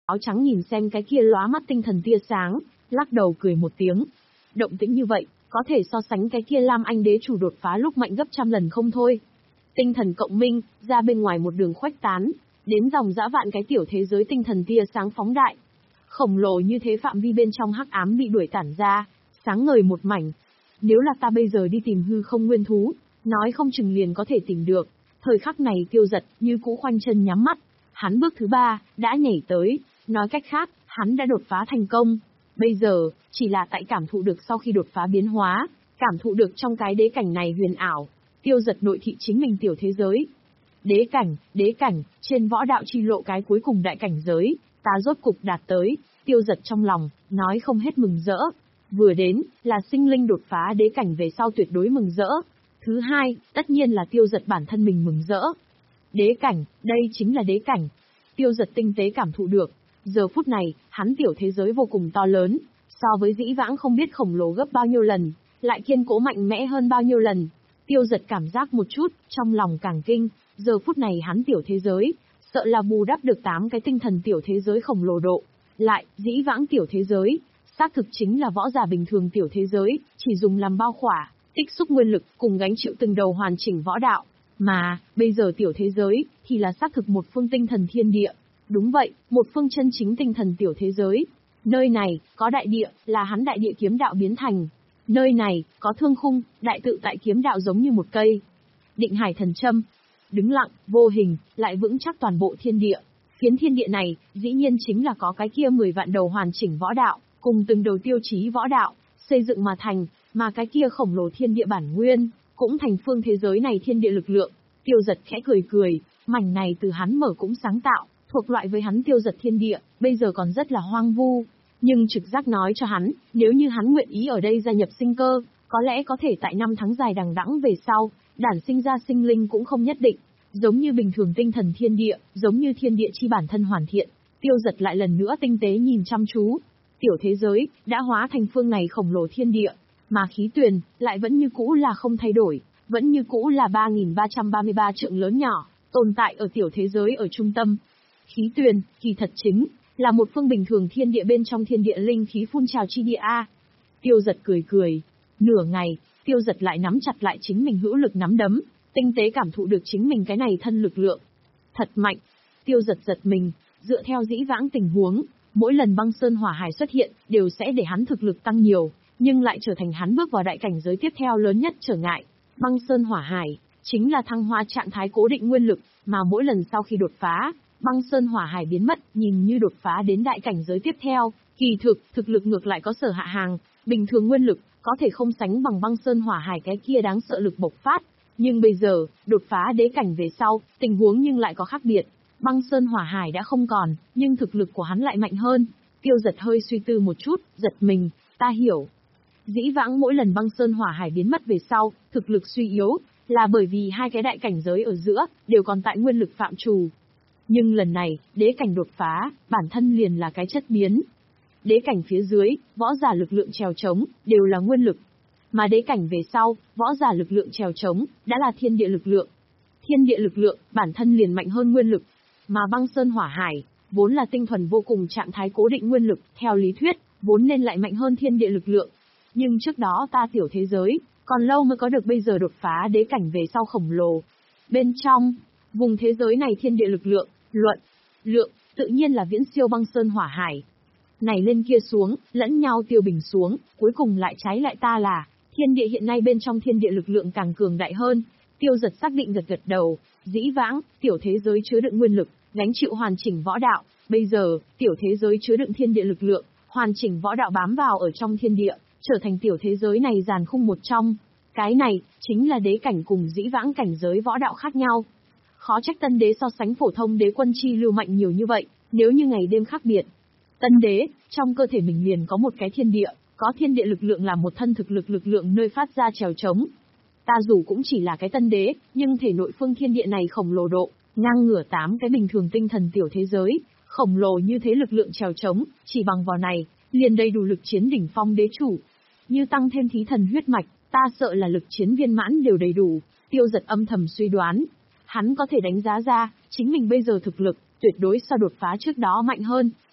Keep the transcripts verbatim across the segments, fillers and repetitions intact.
áo trắng nhìn xem cái kia lóa mắt tinh thần tia sáng, lắc đầu cười một tiếng. Động tĩnh như vậy, có thể so sánh cái kia Lam Anh đế chủ đột phá lúc mạnh gấp trăm lần không thôi. Tinh thần cộng minh, ra bên ngoài một đường khuếch tán, đến dòng dã vạn cái tiểu thế giới tinh thần tia sáng phóng đại. Khổng lồ như thế phạm vi bên trong hắc ám bị đuổi tản ra, sáng ngời một mảnh. Nếu là ta bây giờ đi tìm hư không nguyên thú, nói không chừng liền có thể tìm được. Thời khắc này Tiêu Giật như cũ khoanh chân nhắm mắt, hắn bước thứ ba đã nhảy tới, nói cách khác, hắn đã đột phá thành công. Bây giờ, chỉ là tại cảm thụ được sau khi đột phá biến hóa, cảm thụ được trong cái đế cảnh này huyền ảo, Tiêu Giật nội thị chính mình tiểu thế giới. Đế cảnh, đế cảnh, trên võ đạo chi lộ cái cuối cùng đại cảnh giới, ta rốt cục đạt tới, Tiêu Giật trong lòng, nói không hết mừng rỡ. Vừa đến, là sinh linh đột phá đế cảnh về sau tuyệt đối mừng rỡ. Thứ hai, tất nhiên là Tiêu Giật bản thân mình mừng rỡ. Đế cảnh, đây chính là đế cảnh. Tiêu Giật tinh tế cảm thụ được, giờ phút này, hắn tiểu thế giới vô cùng to lớn, so với dĩ vãng không biết khổng lồ gấp bao nhiêu lần, lại kiên cố mạnh mẽ hơn bao nhiêu lần. Tiêu Giật cảm giác một chút, trong lòng càng kinh, giờ phút này hắn tiểu thế giới, sợ là bù đắp được tám cái tinh thần tiểu thế giới khổng lồ độ. Lại, dĩ vãng tiểu thế giới, xác thực chính là võ giả bình thường tiểu thế giới, chỉ dùng làm bao khỏa, tích xúc nguyên lực cùng gánh chịu từng đầu hoàn chỉnh võ đạo. Mà, bây giờ tiểu thế giới, thì là xác thực một phương tinh thần thiên địa. Đúng vậy, một phương chân chính tinh thần tiểu thế giới. Nơi này, có đại địa, là hắn đại địa kiếm đạo biến thành. Nơi này, có thương khung, đại tự tại kiếm đạo giống như một cây. Định hải thần châm. Đứng lặng, vô hình, lại vững chắc toàn bộ thiên địa. Phiến thiên địa này, dĩ nhiên chính là có cái kia mười vạn đầu hoàn chỉnh võ đạo, cùng từng đầu tiêu chí võ đạo, xây dựng mà thành, mà cái kia khổng lồ thiên địa bản nguyên, cũng thành phương thế giới này thiên địa lực lượng. Tiêu Giật khẽ cười cười, mảnh này từ hắn mở cũng sáng tạo, thuộc loại với hắn Tiêu Giật thiên địa, bây giờ còn rất là hoang vu. Nhưng trực giác nói cho hắn, nếu như hắn nguyện ý ở đây gia nhập sinh cơ, có lẽ có thể tại năm tháng dài đằng đẵng về sau, đản sinh ra sinh linh cũng không nhất định. Giống như bình thường tinh thần thiên địa, giống như thiên địa chi bản thân hoàn thiện, Tiêu Giật lại lần nữa tinh tế nhìn chăm chú. Tiểu thế giới, đã hóa thành phương này khổng lồ thiên địa, mà khí tuyền, lại vẫn như cũ là không thay đổi, vẫn như cũ là ba nghìn ba trăm ba mươi ba trượng lớn nhỏ, tồn tại ở tiểu thế giới ở trung tâm. Khí tuyền, kỳ thật chính, là một phương bình thường thiên địa bên trong thiên địa linh khí phun trào chi địa A. Tiêu Giật cười cười. Nửa ngày, Tiêu Giật lại nắm chặt lại chính mình hữu lực nắm đấm, tinh tế cảm thụ được chính mình cái này thân lực lượng. Thật mạnh. Tiêu Giật giật mình, dựa theo dĩ vãng tình huống, mỗi lần băng sơn hỏa hải xuất hiện, đều sẽ để hắn thực lực tăng nhiều, nhưng lại trở thành hắn bước vào đại cảnh giới tiếp theo lớn nhất trở ngại. Băng sơn hỏa hải, chính là thăng hoa trạng thái cố định nguyên lực, mà mỗi lần sau khi đột phá, băng sơn hỏa hải biến mất, nhìn như đột phá đến đại cảnh giới tiếp theo, kỳ thực, thực lực ngược lại có sở hạ hàng, bình thường nguyên lực, có thể không sánh bằng băng sơn hỏa hải cái kia đáng sợ lực bộc phát. Nhưng bây giờ, đột phá đế cảnh về sau, tình huống nhưng lại có khác biệt. Băng sơn hỏa hải đã không còn, nhưng thực lực của hắn lại mạnh hơn. Tiêu Giật hơi suy tư một chút, giật mình, ta hiểu. Dĩ vãng mỗi lần băng sơn hỏa hải biến mất về sau, thực lực suy yếu, là bởi vì hai cái đại cảnh giới ở giữa, đều còn tại nguyên lực phạm trù. Nhưng lần này, đế cảnh đột phá, bản thân liền là cái chất biến. Đế cảnh phía dưới, võ giả lực lượng trèo trống, đều là nguyên lực. Mà đế cảnh về sau, võ giả lực lượng trèo trống, đã là thiên địa lực lượng. Thiên địa lực lượng, bản thân liền mạnh hơn nguyên lực. Mà băng sơn hỏa hải, vốn là tinh thuần vô cùng trạng thái cố định nguyên lực, theo lý thuyết, vốn nên lại mạnh hơn thiên địa lực lượng. Nhưng trước đó ta tiểu thế giới, còn lâu mới có được bây giờ đột phá đế cảnh về sau khổng lồ. Bên trong, vùng thế giới này thiên địa lực lượng, luận, lượng, tự nhiên là viễn siêu băng sơn hỏa hải. Này lên kia xuống, lẫn nhau tiêu bình xuống, cuối cùng lại trái lại ta là, thiên địa hiện nay bên trong thiên địa lực lượng càng cường đại hơn. Tiêu Giật xác định gật gật đầu, dĩ vãng, tiểu thế giới chứa đựng nguyên lực, gánh chịu hoàn chỉnh võ đạo, bây giờ, tiểu thế giới chứa đựng thiên địa lực lượng, hoàn chỉnh võ đạo bám vào ở trong thiên địa, trở thành tiểu thế giới này giàn khung một trong. Cái này, chính là đế cảnh cùng dĩ vãng cảnh giới võ đạo khác nhau. Khó trách tân đế so sánh phổ thông đế quân chi lưu mạnh nhiều như vậy, nếu như ngày đêm khác biệt. Tân đế, trong cơ thể mình liền có một cái thiên địa, có thiên địa lực lượng là một thân thực lực lực lượng nơi phát ra trèo trống. Ta dù cũng chỉ là cái tân đế, nhưng thể nội phương thiên địa này khổng lồ độ, ngang ngửa tám cái bình thường tinh thần tiểu thế giới, khổng lồ như thế lực lượng trèo trống, chỉ bằng vào này, liền đầy đủ lực chiến đỉnh phong đế chủ. Như tăng thêm thí thần huyết mạch, ta sợ là lực chiến viên mãn đều đầy đủ. Tiêu Giật âm thầm suy đoán, hắn có thể đánh giá ra, chính mình bây giờ thực lực, tuyệt đối so đột phá trước đó mạnh hơn,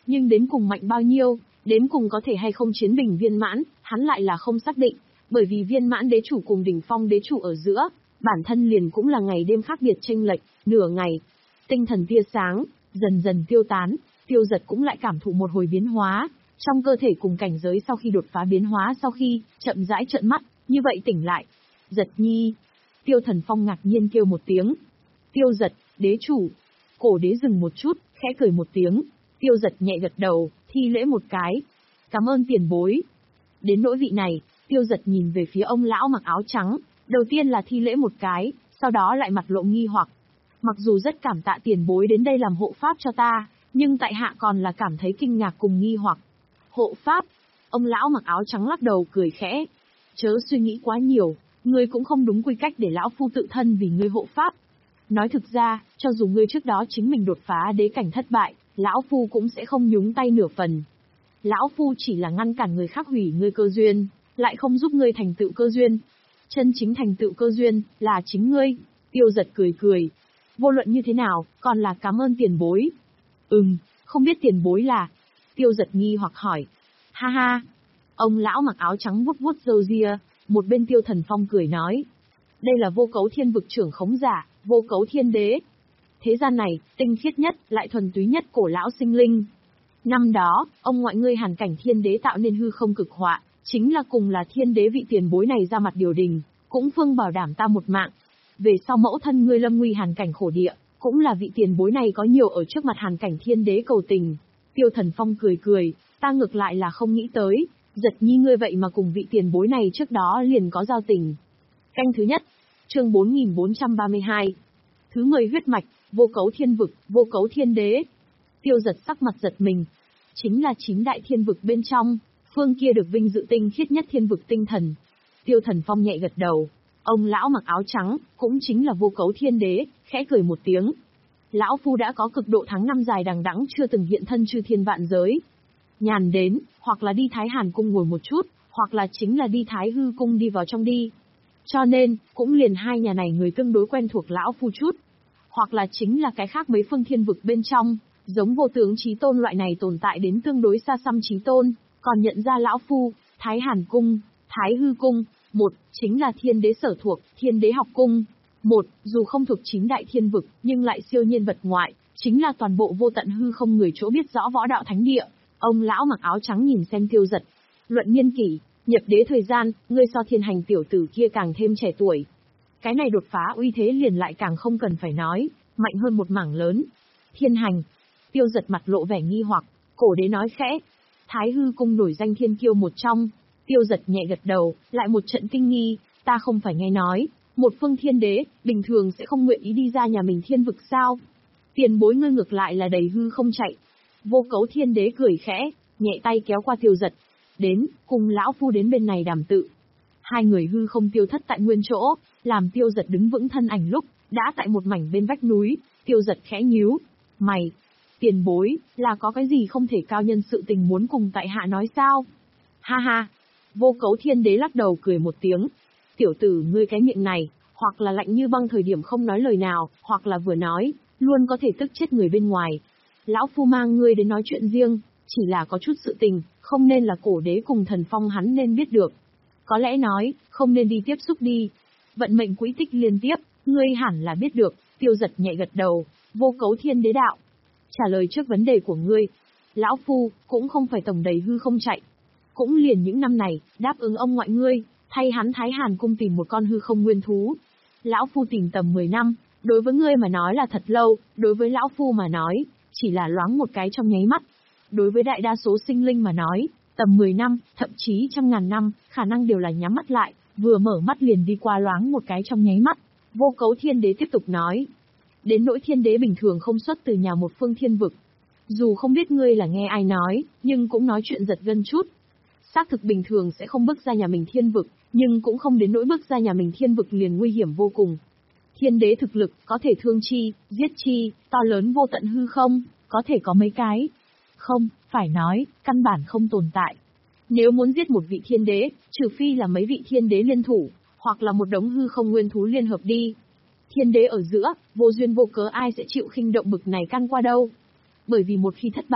nhưng đến cùng mạnh bao nhiêu, đến cùng có thể hay không chiến bình viên mãn, hắn lại là không xác định, bởi vì viên mãn đế chủ cùng đỉnh phong đế chủ ở giữa, bản thân liền cũng là ngày đêm khác biệt chênh lệch, nửa ngày. Tinh thần tia sáng, dần dần tiêu tán, Tiêu Giật cũng lại cảm thụ một hồi biến hóa, trong cơ thể cùng cảnh giới sau khi đột phá biến hóa sau khi, chậm rãi trợn mắt, như vậy tỉnh lại. Giật nhi. Tiêu Thần Phong ngạc nhiên kêu một tiếng. Tiêu Giật, đế chủ. Cổ đế dừng một chút, khẽ cười một tiếng. Tiêu Giật nhẹ gật đầu, thi lễ một cái. Cảm ơn tiền bối. Đến nỗi vị này, Tiêu Giật nhìn về phía ông lão mặc áo trắng, đầu tiên là thi lễ một cái, sau đó lại mặt lộ nghi hoặc. Mặc dù rất cảm tạ tiền bối đến đây làm hộ pháp cho ta, nhưng tại hạ còn là cảm thấy kinh ngạc cùng nghi hoặc. Hộ pháp? Ông lão mặc áo trắng lắc đầu cười khẽ. Chớ suy nghĩ quá nhiều, ngươi cũng không đúng quy cách để lão phu tự thân vì ngươi hộ pháp. Nói thực ra, cho dù ngươi trước đó chính mình đột phá đế cảnh thất bại, lão phu cũng sẽ không nhúng tay nửa phần. Lão phu chỉ là ngăn cản người khác hủy ngươi cơ duyên, lại không giúp ngươi thành tựu cơ duyên. Chân chính thành tựu cơ duyên, là chính ngươi. Tiêu Giật cười cười. Vô luận như thế nào, còn là cảm ơn tiền bối. Ừm, không biết tiền bối là... Tiêu Giật nghi hoặc hỏi. Ha ha. Ông lão mặc áo trắng vuốt vuốt râu ria, một bên Tiêu Thần Phong cười nói. Đây là vô cấu thiên vực trưởng khống giả, vô cấu thiên đế. Thế gian này, tinh khiết nhất, lại thuần túy nhất cổ lão sinh linh. Năm đó, ông ngoại ngươi Hàn Cảnh Thiên Đế tạo nên hư không cực họa, chính là cùng là thiên đế vị tiền bối này ra mặt điều đình, cũng phương bảo đảm ta một mạng. Về sau mẫu thân ngươi lâm nguy Hàn Cảnh khổ địa, cũng là vị tiền bối này có nhiều ở trước mặt Hàn Cảnh Thiên Đế cầu tình. Tiêu Thần Phong cười cười, ta ngược lại là không nghĩ tới, Giật nhi ngươi vậy mà cùng vị tiền bối này trước đó liền có giao tình. Canh thứ nhất, chương bốn nghìn bốn trăm ba mươi hai. Thứ mười huyết mạch, vô cấu thiên vực, vô cấu thiên đế. Tiêu Giật sắc mặt giật mình. Chính là chín đại thiên vực bên trong, phương kia được vinh dự tinh khiết nhất thiên vực tinh thần. Tiêu Thần Phong nhẹ gật đầu. Ông lão mặc áo trắng, cũng chính là vô cấu thiên đế, khẽ cười một tiếng. Lão phu đã có cực độ tháng năm dài đằng đẵng chưa từng hiện thân chư thiên vạn giới. Nhàn đến, hoặc là đi Thái Hàn cung ngồi một chút, hoặc là chính là đi Thái Hư cung đi vào trong đi. Cho nên, cũng liền hai nhà này người tương đối quen thuộc lão phu chút. Hoặc là chính là cái khác mấy phương thiên vực bên trong, giống vô tướng chí tôn loại này tồn tại đến tương đối xa xăm chí tôn, còn nhận ra lão phu, Thái Hàn cung, Thái Hư cung, một, chính là thiên đế sở thuộc, thiên đế học cung. Một, dù không thuộc chín đại thiên vực, nhưng lại siêu nhiên vật ngoại, chính là toàn bộ vô tận hư không người chỗ biết rõ võ đạo thánh địa. Ông lão mặc áo trắng nhìn xem Tiêu Giật. Luận niên kỷ, nhập đế thời gian, ngươi so thiên hành tiểu tử kia càng thêm trẻ tuổi. Cái này đột phá uy thế liền lại càng không cần phải nói, mạnh hơn một mảng lớn. Thiên hành. Tiêu Giật mặt lộ vẻ nghi hoặc, cổ đế nói khẽ. Thái Hư cung nổi danh thiên kiêu một trong. Tiêu Giật nhẹ gật đầu, lại một trận kinh nghi, ta không phải nghe nói, một phương thiên đế, bình thường sẽ không nguyện ý đi ra nhà mình thiên vực sao? Tiền bối ngươi ngược lại là đầy hư không chạy. Vô cấu thiên đế cười khẽ, nhẹ tay kéo qua Tiêu Giật. Đến, cùng lão phu đến bên này đàm tự. Hai người hư không tiêu thất tại nguyên chỗ, làm Tiêu Giật đứng vững thân ảnh lúc, đã tại một mảnh bên vách núi. Tiêu Giật khẽ nhíu. Mày, tiền bối, là có cái gì không thể cao nhân sự tình muốn cùng tại hạ nói sao? Ha ha. Vô cấu thiên đế lắc đầu cười một tiếng. Tiểu tử ngươi cái miệng này, hoặc là lạnh như băng thời điểm không nói lời nào, hoặc là vừa nói, luôn có thể tức chết người bên ngoài. Lão phu mang ngươi đến nói chuyện riêng, chỉ là có chút sự tình, không nên là cổ đế cùng thần phong hắn nên biết được. Có lẽ nói, không nên đi tiếp xúc đi. Vận mệnh quỹ tích liên tiếp, ngươi hẳn là biết được. Tiêu Giật nhẹ gật đầu. Vô cấu thiên đế đạo. Trả lời trước vấn đề của ngươi. Lão phu, cũng không phải tổng đầy hư không chạy. Cũng liền những năm này, đáp ứng ông ngoại ngươi, thay hắn Thái Hàn cung tìm một con hư không nguyên thú. Lão phu tìm tầm mười năm, đối với ngươi mà nói là thật lâu, đối với lão phu mà nói, chỉ là loáng một cái trong nháy mắt. Đối với đại đa số sinh linh mà nói, tầm mười năm, thậm chí trăm ngàn năm, khả năng đều là nhắm mắt lại, vừa mở mắt liền đi qua loáng một cái trong nháy mắt. Vô cấu thiên đế tiếp tục nói. Đến nỗi thiên đế bình thường không xuất từ nhà một phương thiên vực. Dù không biết ngươi là nghe ai nói, nhưng cũng nói chuyện giật gân chút. Xác thực bình thường sẽ không bước ra nhà mình thiên vực, nhưng cũng không đến nỗi bước ra nhà mình thiên vực liền nguy hiểm vô cùng. Thiên đế thực lực, có thể thương chi, giết chi, to lớn vô tận hư không, có thể có mấy cái. Không, phải nói, căn bản không tồn tại. Nếu muốn giết một vị thiên đế, trừ phi là mấy vị thiên đế liên thủ, hoặc là một đống hư không nguyên thú liên hợp đi. Thiên đế ở giữa, vô duyên vô cớ ai sẽ chịu khinh động bực này căn qua đâu. Bởi vì một khi thất bại,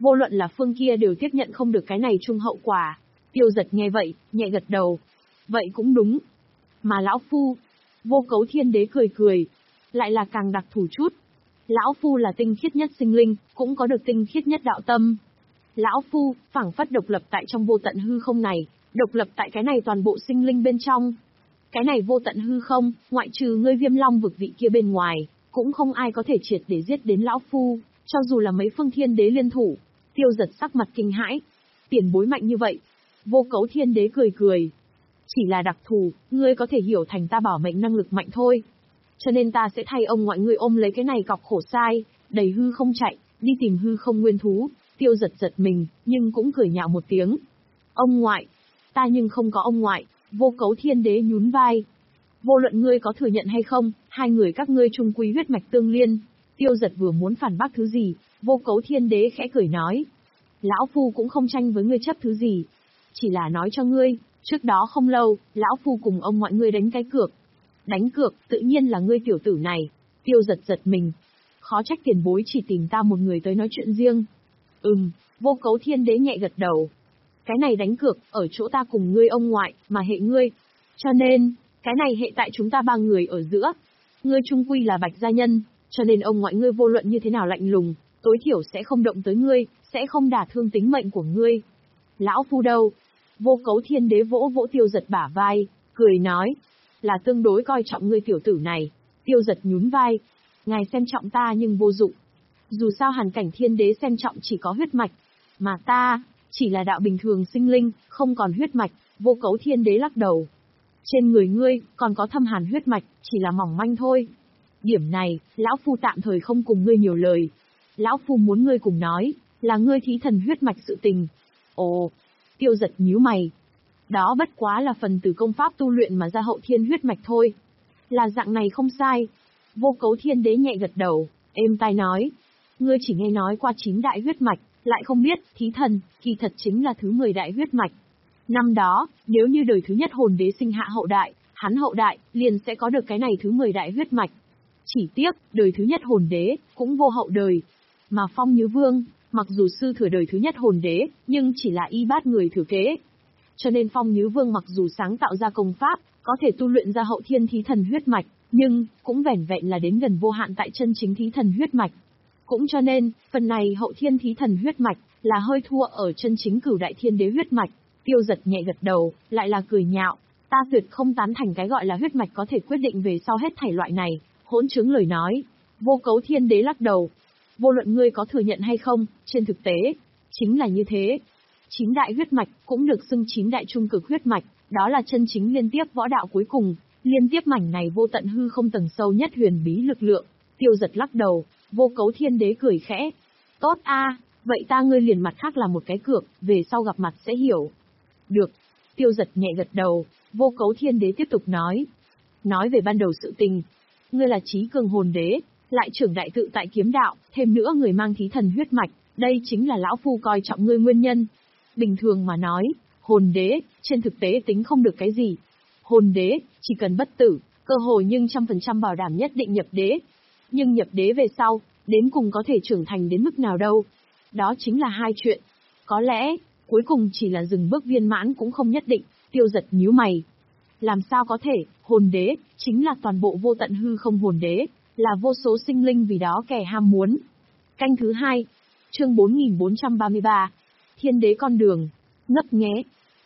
Vô luận là phương kia đều tiếp nhận không được cái này chung hậu quả. Tiêu Giật nghe vậy, nhẹ gật đầu. Vậy cũng đúng. Mà lão phu, Vô Cấu Thiên Đế cười cười, lại là càng đặc thù chút. Lão phu là tinh khiết nhất sinh linh, cũng có được tinh khiết nhất đạo tâm. Lão phu, phảng phất độc lập tại trong vô tận hư không này, độc lập tại cái này toàn bộ sinh linh bên trong. Cái này vô tận hư không, ngoại trừ ngươi Viêm Long vực vị kia bên ngoài, cũng không ai có thể triệt để giết đến lão phu, cho dù là mấy phương thiên đế liên thủ. Tiêu Giật sắc mặt kinh hãi. Tiền bối mạnh như vậy. Vô Cấu Thiên Đế cười cười. Chỉ là đặc thù, ngươi có thể hiểu thành ta bảo mệnh năng lực mạnh thôi. Cho nên ta sẽ thay ông ngoại ngươi ôm lấy cái này cọc khổ sai, đầy hư không chạy, đi tìm hư không nguyên thú. Tiêu Giật giật mình, nhưng cũng cười nhạo một tiếng. Ông ngoại, ta nhưng không có ông ngoại. Vô Cấu Thiên Đế nhún vai. Vô luận ngươi có thừa nhận hay không, hai người các ngươi chung quy huyết mạch tương liên. Tiêu Giật vừa muốn phản bác thứ gì, Vô Cấu Thiên Đế khẽ cười nói. Lão phu cũng không tranh với ngươi chấp thứ gì. Chỉ là nói cho ngươi, trước đó không lâu, lão phu cùng ông ngoại ngươi đánh cái cược. Đánh cược, tự nhiên là ngươi tiểu tử này. Tiêu Giật giật mình. Khó trách tiền bối chỉ tìm ta một người tới nói chuyện riêng. Ừm, Vô Cấu Thiên Đế nhẹ gật đầu. Cái này đánh cược, ở chỗ ta cùng ngươi ông ngoại, mà hệ ngươi. Cho nên, cái này hệ tại chúng ta ba người ở giữa. Ngươi trung quy là Bạch gia nhân, cho nên ông ngoại ngươi vô luận như thế nào lạnh lùng, tối thiểu sẽ không động tới ngươi, sẽ không đả thương tính mệnh của ngươi. Lão phu đâu? Vô Cấu Thiên Đế vỗ vỗ Tiêu Giật bả vai, cười nói, là tương đối coi trọng ngươi tiểu tử này. Tiêu Giật nhún vai, ngài xem trọng ta nhưng vô dụng. Dù sao Hàn Cảnh Thiên Đế xem trọng chỉ có huyết mạch, mà ta, chỉ là đạo bình thường sinh linh, không còn huyết mạch. Vô Cấu Thiên Đế lắc đầu. Trên người ngươi, còn có thâm hàn huyết mạch, chỉ là mỏng manh thôi. Điểm này, lão phu tạm thời không cùng ngươi nhiều lời. Lão phu muốn ngươi cùng nói, là ngươi thí thần huyết mạch sự tình. Ồ, Tiêu Giật nhíu mày. Đó bất quá là phần từ công pháp tu luyện mà ra hậu thiên huyết mạch thôi. Là dạng này không sai. Vô Cấu Thiên Đế nhẹ gật đầu, êm tai nói. Ngươi chỉ nghe nói qua chín đại huyết mạch, lại không biết, thí thần, kỳ thật chính là thứ mười đại huyết mạch. Năm đó, nếu như đời thứ nhất hồn đế sinh hạ hậu đại, hắn hậu đại, liền sẽ có được cái này thứ mười đại huyết mạch. Chỉ tiếc, đời thứ nhất hồn đế, cũng vô hậu đời. Mà Phong Như Vương, mặc dù sư thừa đời thứ nhất hồn đế, nhưng chỉ là y bát người thừa kế. Cho nên Phong Như Vương mặc dù sáng tạo ra công pháp, có thể tu luyện ra hậu thiên thí thần huyết mạch, nhưng, cũng vẻn vẹn là đến gần vô hạn tại chân chính thí thần huyết mạch. Cũng cho nên, phần này hậu thiên thí thần huyết mạch, là hơi thua ở chân chính cửu đại thiên đế huyết mạch. Tiêu Giật nhẹ gật đầu, lại là cười nhạo, ta tuyệt không tán thành cái gọi là huyết mạch có thể quyết định về sau hết thảy loại này, hỗn chứng lời nói. Vô Cấu Thiên Đế lắc đầu. Vô luận ngươi có thừa nhận hay không, trên thực tế, chính là như thế. Chín đại huyết mạch, cũng được xưng chín đại trung cực huyết mạch, đó là chân chính liên tiếp võ đạo cuối cùng, liên tiếp mảnh này vô tận hư không tầng sâu nhất huyền bí lực lượng. Tiêu Giật lắc đầu, Vô Cấu Thiên Đế cười khẽ. Tốt a, vậy ta ngươi liền mặt khác là một cái cược, về sau gặp mặt sẽ hiểu. Được. Tiêu Giật nhẹ gật đầu, Vô Cấu Thiên Đế tiếp tục nói. Nói về ban đầu sự tình, ngươi là trí cường hồn đế, lại trưởng đại tự tại kiếm đạo, thêm nữa người mang thí thần huyết mạch, đây chính là lão phu coi trọng ngươi nguyên nhân. Bình thường mà nói, hồn đế, trên thực tế tính không được cái gì. Hồn đế, chỉ cần bất tử, cơ hội nhưng trăm phần trăm bảo đảm nhất định nhập đế. Nhưng nhập đế về sau, đến cùng có thể trưởng thành đến mức nào đâu. Đó chính là hai chuyện. Có lẽ, cuối cùng chỉ là dừng bước viên mãn cũng không nhất định. Tiêu Giật nhíu mày. Làm sao có thể, hồn đế, chính là toàn bộ vô tận hư không hồn đế, là vô số sinh linh vì đó kẻ ham muốn. Canh thứ hai, chương bốn nghìn bốn trăm ba mươi ba, Thiên Đế con đường, ngấp nghé.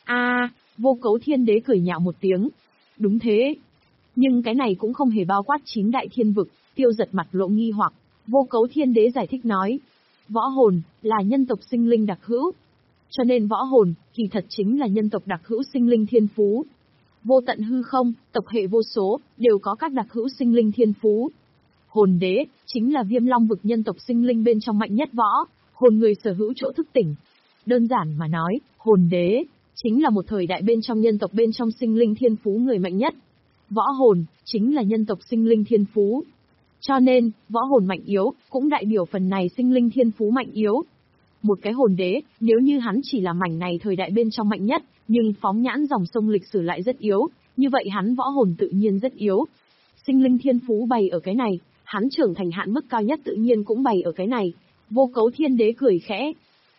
A, Vô Cấu Thiên Đế cười nhạo một tiếng. Đúng thế. Nhưng cái này cũng không hề bao quát chín đại thiên vực. Tiêu Giật mặt lộ nghi hoặc. Vô Cấu Thiên Đế giải thích nói. Võ hồn, là nhân tộc sinh linh đặc hữu. Cho nên võ hồn, kỳ thật chính là nhân tộc đặc hữu sinh linh thiên phú. Vô tận hư không, tộc hệ vô số, đều có các đặc hữu sinh linh thiên phú. Hồn đế, chính là Viêm Long vực nhân tộc sinh linh bên trong mạnh nhất võ, hồn người sở hữu chỗ thức tỉnh. Đơn giản mà nói, hồn đế, chính là một thời đại bên trong nhân tộc bên trong sinh linh thiên phú người mạnh nhất. Võ hồn, chính là nhân tộc sinh linh thiên phú. Cho nên, võ hồn mạnh yếu, cũng đại biểu phần này sinh linh thiên phú mạnh yếu. Một cái hồn đế, nếu như hắn chỉ là mảnh này thời đại bên trong mạnh nhất, nhưng phóng nhãn dòng sông lịch sử lại rất yếu, như vậy hắn võ hồn tự nhiên rất yếu. Sinh linh thiên phú bày ở cái này, hắn trưởng thành hạn mức cao nhất tự nhiên cũng bày ở cái này. Vô Cấu Thiên Đế cười khẽ.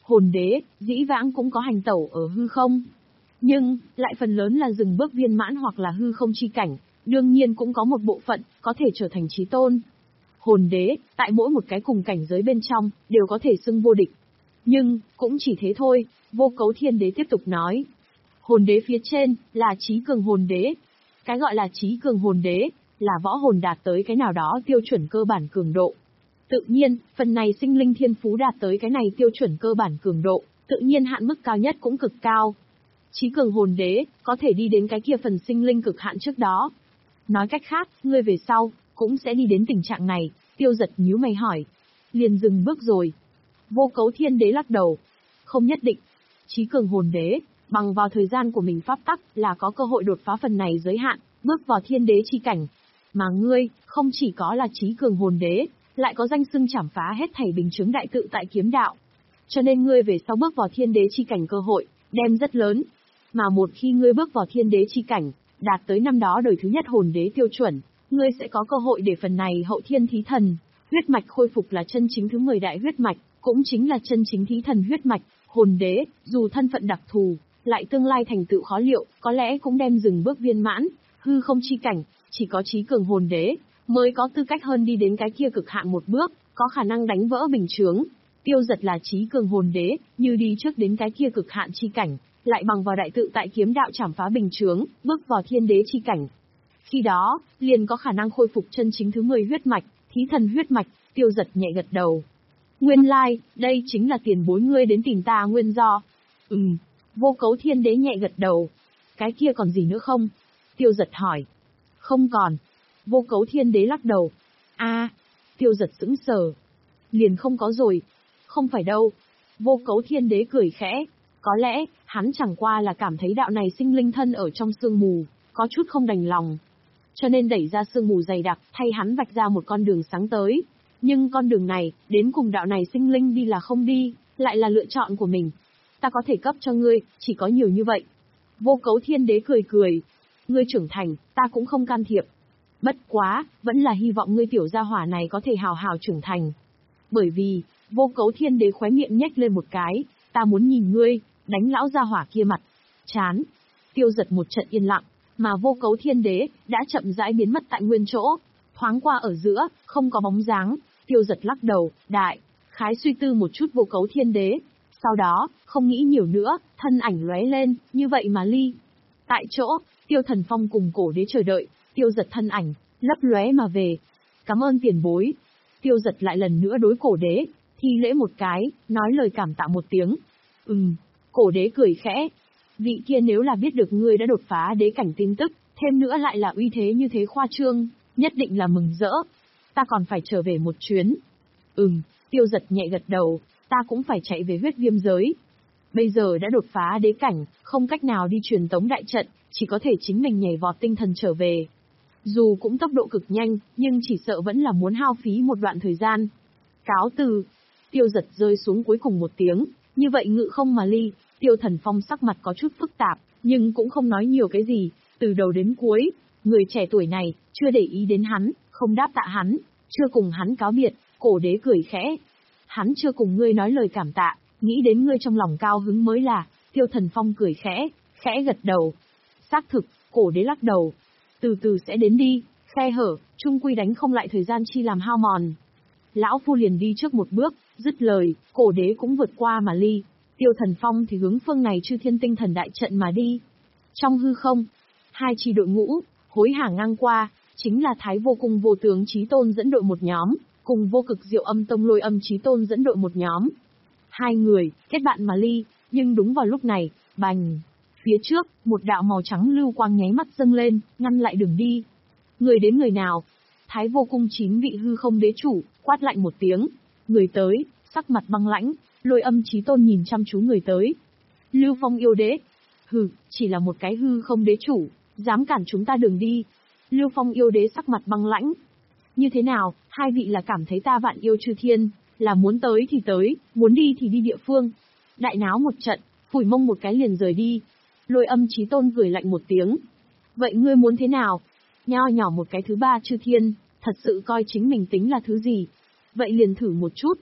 Hồn đế, dĩ vãng cũng có hành tẩu ở hư không. Nhưng, lại phần lớn là dừng bước viên mãn hoặc là hư không chi cảnh, đương nhiên cũng có một bộ phận, có thể trở thành chí tôn. Hồn đế, tại mỗi một cái cùng cảnh giới bên trong, đều có thể xưng vô địch. Nhưng, cũng chỉ thế thôi, Vô Cấu Thiên Đế tiếp tục nói. Hồn đế phía trên, là chí cường hồn đế. Cái gọi là chí cường hồn đế, là võ hồn đạt tới cái nào đó tiêu chuẩn cơ bản cường độ. Tự nhiên, phần này sinh linh thiên phú đạt tới cái này tiêu chuẩn cơ bản cường độ, tự nhiên hạn mức cao nhất cũng cực cao. Chí cường hồn đế, có thể đi đến cái kia phần sinh linh cực hạn trước đó. Nói cách khác, ngươi về sau, cũng sẽ đi đến tình trạng này, Tiêu Giật nhíu mày hỏi. Liền dừng bước rồi. Vô Cấu Thiên Đế lắc đầu. Không nhất định. Chí cường hồn đế, bằng vào thời gian của mình pháp tắc là có cơ hội đột phá phần này giới hạn, bước vào thiên đế chi cảnh. Mà ngươi, không chỉ có là chí cường hồn đế, lại có danh xưng chảm phá hết thảy bình chứng đại tự tại kiếm đạo. Cho nên ngươi về sau bước vào thiên đế chi cảnh cơ hội, đem rất lớn. Mà một khi ngươi bước vào thiên đế chi cảnh, đạt tới năm đó đời thứ nhất hồn đế tiêu chuẩn, ngươi sẽ có cơ hội để phần này hậu thiên thí thần, huyết mạch khôi phục là chân chính thứ mười đại huyết mạch, cũng chính là chân chính thí thần huyết mạch, hồn đế, dù thân phận đặc thù, lại tương lai thành tựu khó liệu, có lẽ cũng đem dừng bước viên mãn, hư không chi cảnh, chỉ có chí cường hồn đế, mới có tư cách hơn đi đến cái kia cực hạn một bước, có khả năng đánh vỡ bình chướng. Tiêu Giật là chí cường hồn đế, như đi trước đến cái kia cực hạn chi cảnh, lại bằng vào đại tự tại kiếm đạo chảm phá bình chướng, bước vào thiên đế chi cảnh. Khi đó, liền có khả năng khôi phục chân chính thứ mười huyết mạch, thí thần huyết mạch. Tiêu Giật nhẹ gật đầu. Nguyên lai, like, đây chính là tiền bối ngươi đến tìm ta nguyên do. Ừm, Vô Cấu Thiên Đế nhẹ gật đầu. Cái kia còn gì nữa không? Tiêu Giật hỏi. Không còn. Vô Cấu Thiên Đế lắc đầu. A, à, Tiêu Giật sững sờ. Liền không có rồi. Không phải đâu. Vô Cấu Thiên Đế cười khẽ. Có lẽ, hắn chẳng qua là cảm thấy đạo này sinh linh thân ở trong sương mù, có chút không đành lòng. Cho nên đẩy ra sương mù dày đặc, thay hắn vạch ra một con đường sáng tới. Nhưng con đường này, đến cùng đạo này sinh linh đi là không đi, lại là lựa chọn của mình. Ta có thể cấp cho ngươi, chỉ có nhiều như vậy. Vô Cấu Thiên Đế cười cười. Ngươi trưởng thành, ta cũng không can thiệp. Bất quá, vẫn là hy vọng ngươi tiểu gia hỏa này có thể hào hào trưởng thành. Bởi vì, Vô Cấu Thiên Đế khóe miệng nhếch lên một cái, ta muốn nhìn ngươi, đánh lão gia hỏa kia mặt. Chán. Tiêu Giật một trận yên lặng, mà Vô Cấu Thiên Đế đã chậm rãi biến mất tại nguyên chỗ. Thoáng qua ở giữa, không có bóng dáng. Tiêu Giật lắc đầu, đại khái suy tư một chút Vô Cấu Thiên Đế. Sau đó, không nghĩ nhiều nữa, thân ảnh lóe lên, như vậy mà ly. Tại chỗ, Tiêu Thần Phong cùng Cổ Đế chờ đợi, Tiêu Giật thân ảnh, lấp lóe mà về. Cảm ơn tiền bối. Tiêu Giật lại lần nữa đối Cổ Đế, thi lễ một cái, nói lời cảm tạ một tiếng. Ừm, Cổ Đế cười khẽ. Vị kia nếu là biết được ngươi đã đột phá đế cảnh tin tức, thêm nữa lại là uy thế như thế khoa trương, nhất định là mừng rỡ. Ta còn phải trở về một chuyến. Ừm, Tiêu Giật nhẹ gật đầu, ta cũng phải chạy về huyết viêm giới. Bây giờ đã đột phá đế cảnh, không cách nào đi truyền tống đại trận, chỉ có thể chính mình nhảy vọt tinh thần trở về. Dù cũng tốc độ cực nhanh, nhưng chỉ sợ vẫn là muốn hao phí một đoạn thời gian. Cáo từ. Tiêu Giật rơi xuống cuối cùng một tiếng, như vậy ngự không mà ly. Tiêu Thần Phong sắc mặt có chút phức tạp, nhưng cũng không nói nhiều cái gì, từ đầu đến cuối, người trẻ tuổi này, chưa để ý đến hắn, không đáp tạ hắn, chưa cùng hắn cáo biệt. Cổ Đế cười khẽ. Hắn chưa cùng ngươi nói lời cảm tạ, nghĩ đến ngươi trong lòng cao hứng mới là. Tiêu Thần Phong cười khẽ, khẽ gật đầu. Xác thực, Cổ Đế lắc đầu. Từ từ sẽ đến đi, khe hở, chung quy đánh không lại thời gian chi làm hao mòn. Lão Phu liền đi trước một bước, dứt lời, Cổ Đế cũng vượt qua mà ly. Tiêu Thần Phong thì hướng phương này chư thiên tinh thần đại trận mà đi. Trong hư không, hai chi đội ngũ, hối hả ngang qua, chính là Thái Vô Cung Vô Tướng Chí Tôn dẫn đội một nhóm, cùng Vô Cực Diệu Âm Tông Lôi Âm Chí Tôn dẫn đội một nhóm. Hai người, kết bạn mà ly, nhưng đúng vào lúc này, bành. Phía trước, một đạo màu trắng lưu quang nháy mắt dâng lên, ngăn lại đường đi. Người đến người nào? Thái Vô Cung chín vị hư không đế chủ, quát lạnh một tiếng. Người tới, sắc mặt băng lãnh, Lôi Âm Chí Tôn nhìn chăm chú người tới. Lưu Phong yêu đế. Hừ, chỉ là một cái hư không đế chủ, dám cản chúng ta đường đi. Lưu Phong yêu đế sắc mặt băng lãnh. Như thế nào, hai vị là cảm thấy ta vạn yêu chư thiên, là muốn tới thì tới, muốn đi thì đi địa phương. Đại náo một trận, phủi mông một cái liền rời đi. Lôi Âm Chí Tôn cười lạnh một tiếng. Vậy ngươi muốn thế nào? Nho nhỏ một cái thứ ba chư thiên, thật sự coi chính mình tính là thứ gì? Vậy liền thử một chút.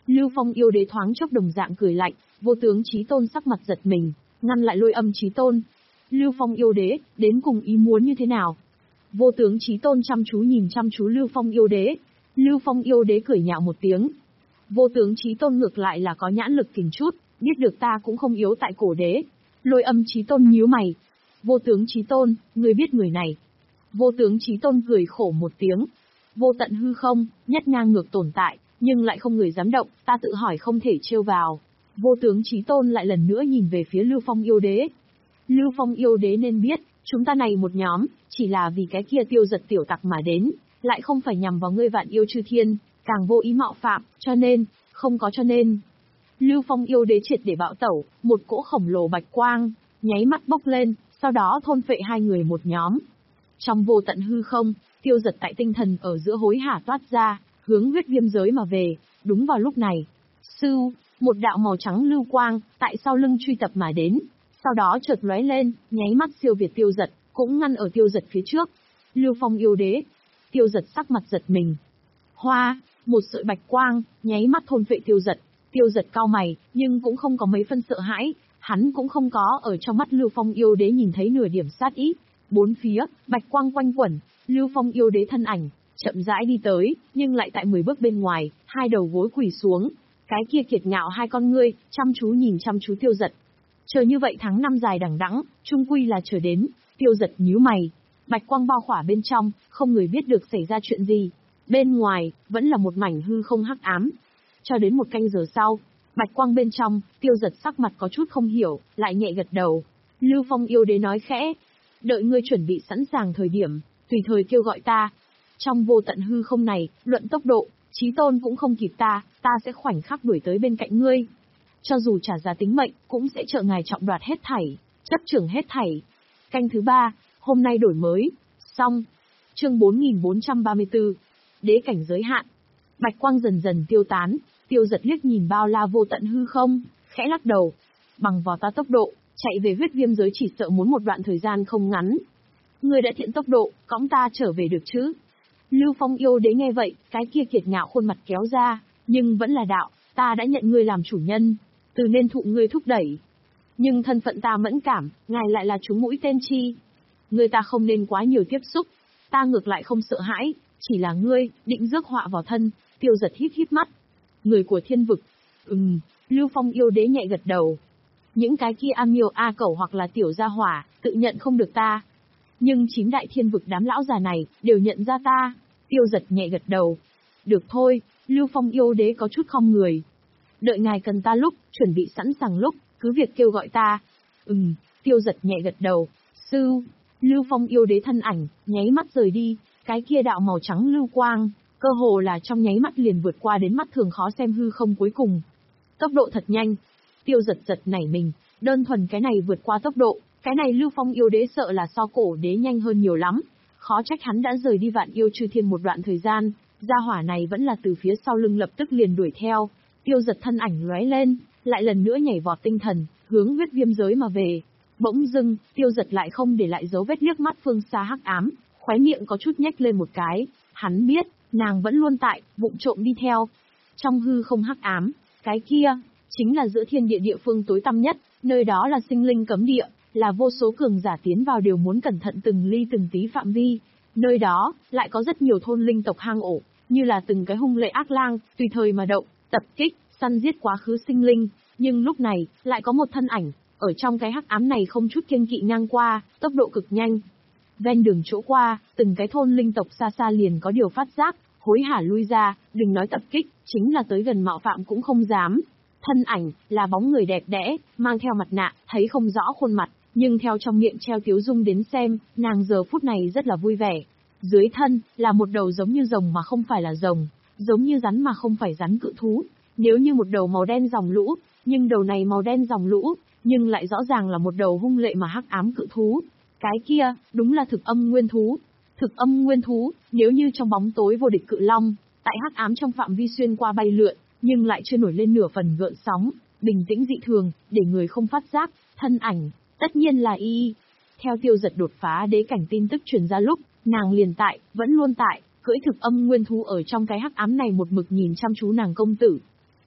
Lưu Phong yêu đế thoáng chốc đồng dạng cười lạnh, Vô Tướng Chí Tôn sắc mặt giật mình, ngăn lại Lôi Âm Chí Tôn. Lưu Phong yêu đế, đến cùng ý muốn như thế nào? Vô Tướng Chí Tôn chăm chú nhìn chăm chú Lưu Phong yêu đế. Lưu Phong yêu đế cười nhạo một tiếng. Vô Tướng Chí Tôn ngược lại là có nhãn lực kình chút, biết được ta cũng không yếu tại cổ đế. Lôi Âm Chí Tôn nhíu mày. Vô Tướng Chí Tôn, ngươi biết người này? Vô Tướng Chí Tôn cười khổ một tiếng. Vô tận hư không, nhất ngang ngược tồn tại, nhưng lại không người dám động, ta tự hỏi không thể trêu vào. Vô Tướng Chí Tôn lại lần nữa nhìn về phía Lưu Phong yêu đế. Lưu Phong yêu đế nên biết, chúng ta này một nhóm, chỉ là vì cái kia tiêu giật tiểu tặc mà đến, lại không phải nhằm vào ngươi Vạn Yêu Chư Thiên, càng vô ý mạo phạm, cho nên, không có cho nên. Lưu Phong yêu đế triệt để bạo tẩu, một cỗ khổng lồ bạch quang, nháy mắt bốc lên, sau đó thôn phệ hai người một nhóm. Trong vô tận hư không, tiêu giật tại tinh thần ở giữa hối hả toát ra, hướng huyết viêm giới mà về, đúng vào lúc này. Sưu, một đạo màu trắng lưu quang, tại sau lưng truy tập mà đến, sau đó chợt lóe lên, nháy mắt siêu việt tiêu giật, cũng ngăn ở tiêu giật phía trước. Lưu Phong yêu đế, tiêu giật sắc mặt giật mình. Hoa, một sợi bạch quang, nháy mắt thôn phệ tiêu giật, tiêu giật cao mày, nhưng cũng không có mấy phân sợ hãi, hắn cũng không có ở trong mắt Lưu Phong yêu đế nhìn thấy nửa điểm sát ý. Bốn phía, bạch quang quanh quẩn, Lưu Phong yêu đế thân ảnh, chậm rãi đi tới, nhưng lại tại mười bước bên ngoài, hai đầu gối quỳ xuống, cái kia kiệt ngạo hai con ngươi, chăm chú nhìn chăm chú tiêu giật. Chờ như vậy tháng năm dài đằng đẵng, chung quy là chờ đến, tiêu giật nhíu mày, bạch quang bao khỏa bên trong, không người biết được xảy ra chuyện gì. Bên ngoài, vẫn là một mảnh hư không hắc ám. Cho đến một canh giờ sau, bạch quang bên trong, tiêu giật sắc mặt có chút không hiểu, lại nhẹ gật đầu. Lưu Phong yêu đế nói khẽ, đợi ngươi chuẩn bị sẵn sàng thời điểm, tùy thời kêu gọi ta. Trong vô tận hư không này, luận tốc độ, Chí Tôn cũng không kịp ta, ta sẽ khoảnh khắc đuổi tới bên cạnh ngươi. Cho dù trả giá tính mệnh, cũng sẽ trợ ngài trọng đoạt hết thảy, chấp trưởng hết thảy. Canh thứ ba, hôm nay đổi mới. Xong. Chương bốn nghìn bốn trăm ba mươi tư. Đế cảnh giới hạn. Bạch quang dần dần tiêu tán, tiêu giật liếc nhìn bao la vô tận hư không, khẽ lắc đầu. Bằng vào ta tốc độ, chạy về huyết viêm giới chỉ sợ muốn một đoạn thời gian không ngắn. Ngươi đã thiện tốc độ, cõng ta trở về được chứ? Lưu Phong yêu đế nghe vậy, cái kia kiệt ngạo khuôn mặt kéo ra, nhưng vẫn là đạo, ta đã nhận ngươi làm chủ nhân, từ nên thụ ngươi thúc đẩy. Nhưng thân phận ta mẫn cảm, ngài lại là chúng mũi tên chi. Ngươi ta không nên quá nhiều tiếp xúc, ta ngược lại không sợ hãi, chỉ là ngươi, định rước họa vào thân. Tiêu giật híp híp mắt. Người của thiên vực. Ừm, Lưu Phong yêu đế nhẹ gật đầu. Những cái kia am miêu A cẩu hoặc là tiểu gia hỏa, tự nhận không được ta. Nhưng chín đại thiên vực đám lão già này, đều nhận ra ta. Tiêu giật nhẹ gật đầu. Được thôi, Lưu Phong yêu đế có chút khom người. Đợi ngài cần ta lúc, chuẩn bị sẵn sàng lúc, cứ việc kêu gọi ta. Ừm, tiêu giật nhẹ gật đầu. Sư, Lưu Phong yêu đế thân ảnh, nháy mắt rời đi, cái kia đạo màu trắng lưu quang, cơ hồ là trong nháy mắt liền vượt qua đến mắt thường khó xem hư không cuối cùng. Tốc độ thật nhanh. Tiêu giật giật nảy mình, đơn thuần cái này vượt qua tốc độ, cái này Lưu Phong yêu đế sợ là so cổ đế nhanh hơn nhiều lắm. Khó trách hắn đã rời đi Vạn Yêu Chư Thiên một đoạn thời gian, gia hỏa này vẫn là từ phía sau lưng lập tức liền đuổi theo. Tiêu giật thân ảnh lóe lên, lại lần nữa nhảy vọt tinh thần, hướng huyết viêm giới mà về. Bỗng dưng, tiêu giật lại không để lại dấu vết liếc mắt phương xa hắc ám, khóe miệng có chút nhếch lên một cái, hắn biết, nàng vẫn luôn tại, vụng trộm đi theo. Trong hư không hắc ám, cái kia, chính là giữa thiên địa địa phương tối tăm nhất, nơi đó là sinh linh cấm địa, là vô số cường giả tiến vào đều muốn cẩn thận từng ly từng tí phạm vi. Nơi đó, lại có rất nhiều thôn linh tộc hang ổ, như là từng cái hung lệ ác lang, tùy thời mà động, tập kích, săn giết quá khứ sinh linh. Nhưng lúc này, lại có một thân ảnh, ở trong cái hắc ám này không chút kiêng kỵ ngang qua, tốc độ cực nhanh. Ven đường chỗ qua, từng cái thôn linh tộc xa xa liền có điều phát giác, hối hả lui ra, đừng nói tập kích, chính là tới gần mạo phạm cũng không dám. Thân ảnh, là bóng người đẹp đẽ, mang theo mặt nạ, thấy không rõ khuôn mặt, nhưng theo trong miệng treo tiếu dung đến xem, nàng giờ phút này rất là vui vẻ. Dưới thân, là một đầu giống như rồng mà không phải là rồng, giống như rắn mà không phải rắn cự thú. Nếu như một đầu màu đen dòng lũ, nhưng đầu này màu đen dòng lũ, nhưng lại rõ ràng là một đầu hung lệ mà hắc ám cự thú. Cái kia, đúng là thực âm nguyên thú. Thực âm nguyên thú, nếu như trong bóng tối vô địch cự long, tại hắc ám trong phạm vi xuyên qua bay lượn, nhưng lại chưa nổi lên nửa phần gợn sóng, bình tĩnh dị thường, để người không phát giác, thân ảnh, tất nhiên là y. Theo tiêu giật đột phá đế cảnh tin tức truyền ra lúc, nàng liền tại, vẫn luôn tại, cưỡi thực âm nguyên thú ở trong cái hắc ám này một mực nhìn chăm chú nàng công tử.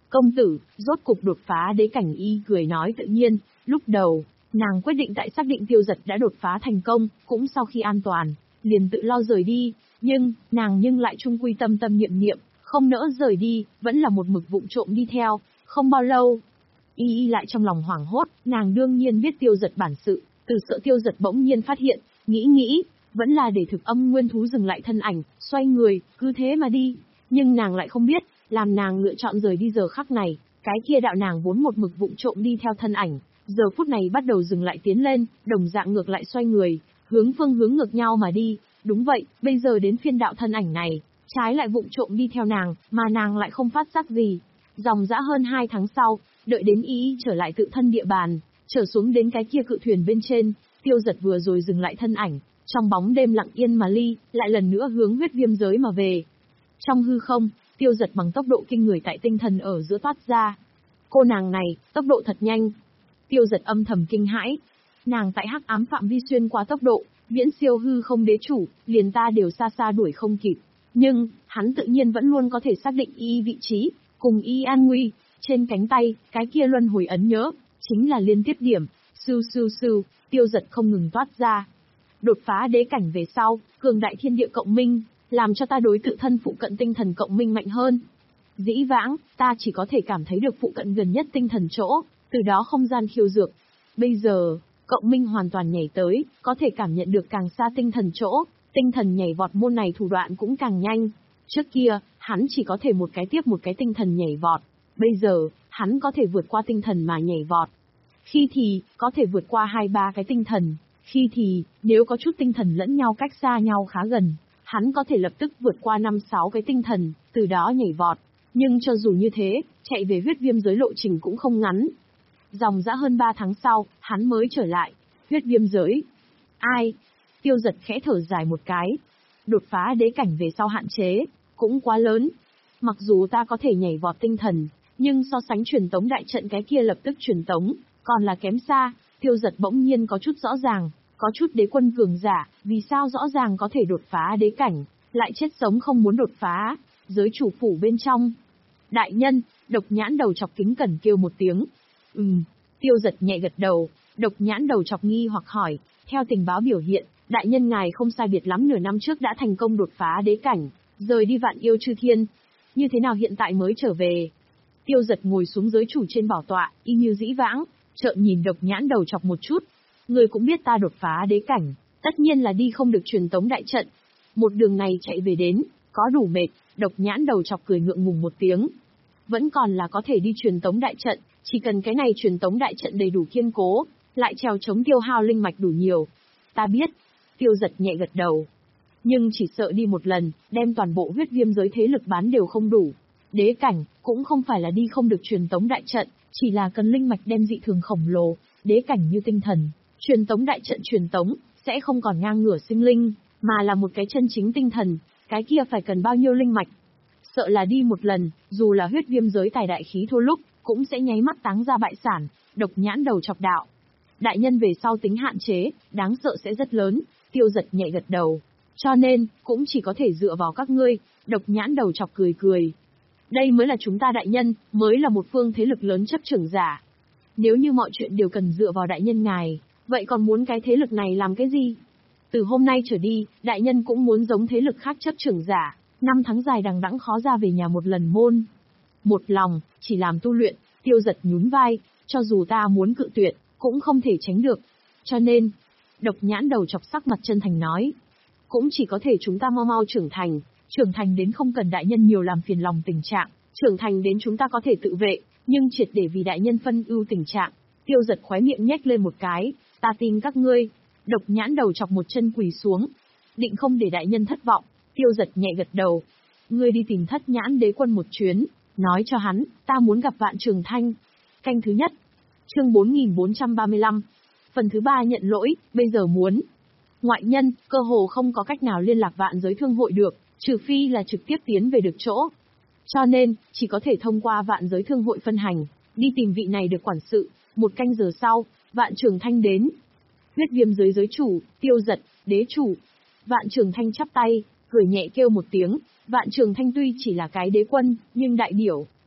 Công tử, rốt cục đột phá đế cảnh. Y cười nói tự nhiên, lúc đầu, nàng quyết định tại xác định Tiêu Giật đã đột phá thành công, cũng sau khi an toàn, liền tự lo rời đi, nhưng, nàng nhưng lại chung quy tâm tâm niệm niệm, không nỡ rời đi, vẫn là một mực vụng trộm đi theo, không bao lâu. Y y lại trong lòng hoảng hốt, nàng đương nhiên biết Tiêu Giật bản sự, từ sợ Tiêu Giật bỗng nhiên phát hiện, nghĩ nghĩ, vẫn là để thực âm nguyên thú dừng lại thân ảnh, xoay người, cứ thế mà đi. Nhưng nàng lại không biết, làm nàng lựa chọn rời đi giờ khắc này, cái kia đạo nàng vốn một mực vụng trộm đi theo thân ảnh, giờ phút này bắt đầu dừng lại tiến lên, đồng dạng ngược lại xoay người, hướng phương hướng ngược nhau mà đi. Đúng vậy, bây giờ đến phiên đạo thân ảnh này, trái lại vụng trộm đi theo nàng, mà nàng lại không phát giác gì. Dòng dã hơn hai tháng sau, đợi đến y y trở lại tự thân địa bàn, trở xuống đến cái kia cự thuyền bên trên, Tiêu Giật vừa rồi dừng lại thân ảnh, trong bóng đêm lặng yên mà ly, lại lần nữa hướng huyết viêm giới mà về. Trong hư không, Tiêu Giật bằng tốc độ kinh người tại tinh thần ở giữa toát ra. Cô nàng này, tốc độ thật nhanh. Tiêu Giật âm thầm kinh hãi. Nàng tại hắc ám phạm vi xuyên qua tốc độ, viễn siêu hư không đế chủ, liền ta đều xa xa đuổi không kịp. Nhưng, hắn tự nhiên vẫn luôn có thể xác định y vị trí, cùng y an nguy. Trên cánh tay, cái kia luân hồi ấn nhớ, chính là liên tiếp điểm, sưu sưu sưu, Tiêu Giật không ngừng toát ra. Đột phá đế cảnh về sau, cường đại thiên địa cộng minh, làm cho ta đối tự thân phụ cận tinh thần cộng minh mạnh hơn. Dĩ vãng, ta chỉ có thể cảm thấy được phụ cận gần nhất tinh thần chỗ, từ đó không gian khiêu dược. Bây giờ, cộng minh hoàn toàn nhảy tới, có thể cảm nhận được càng xa tinh thần chỗ, tinh thần nhảy vọt môn này thủ đoạn cũng càng nhanh. Trước kia, hắn chỉ có thể một cái tiếp một cái tinh thần nhảy vọt. Bây giờ, hắn có thể vượt qua tinh thần mà nhảy vọt. Khi thì, có thể vượt qua hai ba cái tinh thần. Khi thì, nếu có chút tinh thần lẫn nhau cách xa nhau khá gần, hắn có thể lập tức vượt qua năm sáu cái tinh thần, từ đó nhảy vọt. Nhưng cho dù như thế, chạy về huyết viêm giới lộ trình cũng không ngắn. Dòng dã hơn ba tháng sau, hắn mới trở lại. Huyết viêm giới. Ai? Tiêu Giật khẽ thở dài một cái. Đột phá đế cảnh về sau hạn chế, cũng quá lớn. Mặc dù ta có thể nhảy vọt tinh thần, nhưng so sánh truyền tống đại trận cái kia lập tức truyền tống, còn là kém xa. Tiêu Giật bỗng nhiên có chút rõ ràng, có chút đế quân cường giả, vì sao rõ ràng có thể đột phá đế cảnh, lại chết sống không muốn đột phá. Giới chủ phủ bên trong. Đại nhân, Độc Nhãn đầu chọc kính cẩn kêu một tiếng. Ừm, Tiêu Giật nhẹ gật đầu. Độc Nhãn đầu chọc nghi hoặc hỏi, theo tình báo biểu hiện, đại nhân ngài không sai biệt lắm nửa năm trước đã thành công đột phá đế cảnh, rời đi Vạn Yêu Chư Thiên. Như thế nào hiện tại mới trở về? Tiêu Giật ngồi xuống giới chủ trên bảo tọa, y như dĩ vãng, trợn nhìn Độc Nhãn đầu chọc một chút. Người cũng biết ta đột phá đế cảnh, tất nhiên là đi không được truyền tống đại trận. Một đường này chạy về đến, có đủ mệt. Độc Nhãn đầu chọc cười ngượng ngùng một tiếng. Vẫn còn là có thể đi truyền tống đại trận, chỉ cần cái này truyền tống đại trận đầy đủ kiên cố, lại trèo chống tiêu hao linh mạch đủ nhiều. Ta biết. Tiêu Giật nhẹ gật đầu. Nhưng chỉ sợ đi một lần, đem toàn bộ huyết viêm giới thế lực bán đều không đủ. Đế cảnh, cũng không phải là đi không được truyền tống đại trận, chỉ là cần linh mạch đem dị thường khổng lồ, đế cảnh như tinh thần. Truyền tống đại trận truyền tống, sẽ không còn ngang ngửa sinh linh, mà là một cái chân chính tinh thần, cái kia phải cần bao nhiêu linh mạch. Sợ là đi một lần, dù là huyết viêm giới tài đại khí thô lúc, cũng sẽ nháy mắt táng ra bại sản. Độc Nhãn đầu chọc đạo. Đại nhân về sau tính hạn chế, đáng sợ sẽ rất lớn. Tiêu Giật nhẹ gật đầu. Cho nên, cũng chỉ có thể dựa vào các ngươi. Độc Nhãn đầu chọc cười cười. Đây mới là chúng ta đại nhân, mới là một phương thế lực lớn chấp trưởng giả. Nếu như mọi chuyện đều cần dựa vào đại nhân ngài, vậy còn muốn cái thế lực này làm cái gì? Từ hôm nay trở đi, đại nhân cũng muốn giống thế lực khác chấp trưởng giả, năm tháng dài đằng đẵng khó ra về nhà một lần môn. Một lòng, chỉ làm tu luyện. Tiêu Giật nhún vai, cho dù ta muốn cự tuyệt, cũng không thể tránh được. Cho nên, Độc Nhãn đầu chọc sắc mặt chân thành nói, cũng chỉ có thể chúng ta mau mau trưởng thành, trưởng thành đến không cần đại nhân nhiều làm phiền lòng tình trạng, trưởng thành đến chúng ta có thể tự vệ, nhưng triệt để vì đại nhân phân ưu tình trạng. Tiêu Giật khóe miệng nhếch lên một cái, ta tin các ngươi. Độc Nhãn đầu chọc một chân quỳ xuống, định không để đại nhân thất vọng. Tiêu Giật nhẹ gật đầu, ngươi đi tìm Thất Nhãn đế quân một chuyến, nói cho hắn, ta muốn gặp Vạn Trường Thanh. Canh thứ nhất, chương bốn nghìn bốn trăm ba mươi lăm, phần thứ ba nhận lỗi, bây giờ muốn. Ngoại nhân, cơ hồ không có cách nào liên lạc Vạn Giới Thương hội được, trừ phi là trực tiếp tiến về được chỗ. Cho nên, chỉ có thể thông qua Vạn Giới Thương hội phân hành, đi tìm vị này được quản sự. Một canh giờ sau, Vạn Trường Thanh đến. Huyết viêm giới giới chủ, Tiêu Giật, đế chủ. Vạn Trường Thanh chắp tay, cười nhẹ kêu một tiếng. Vạn Trường Thanh tuy chỉ là cái đế quân, nhưng đại điểu,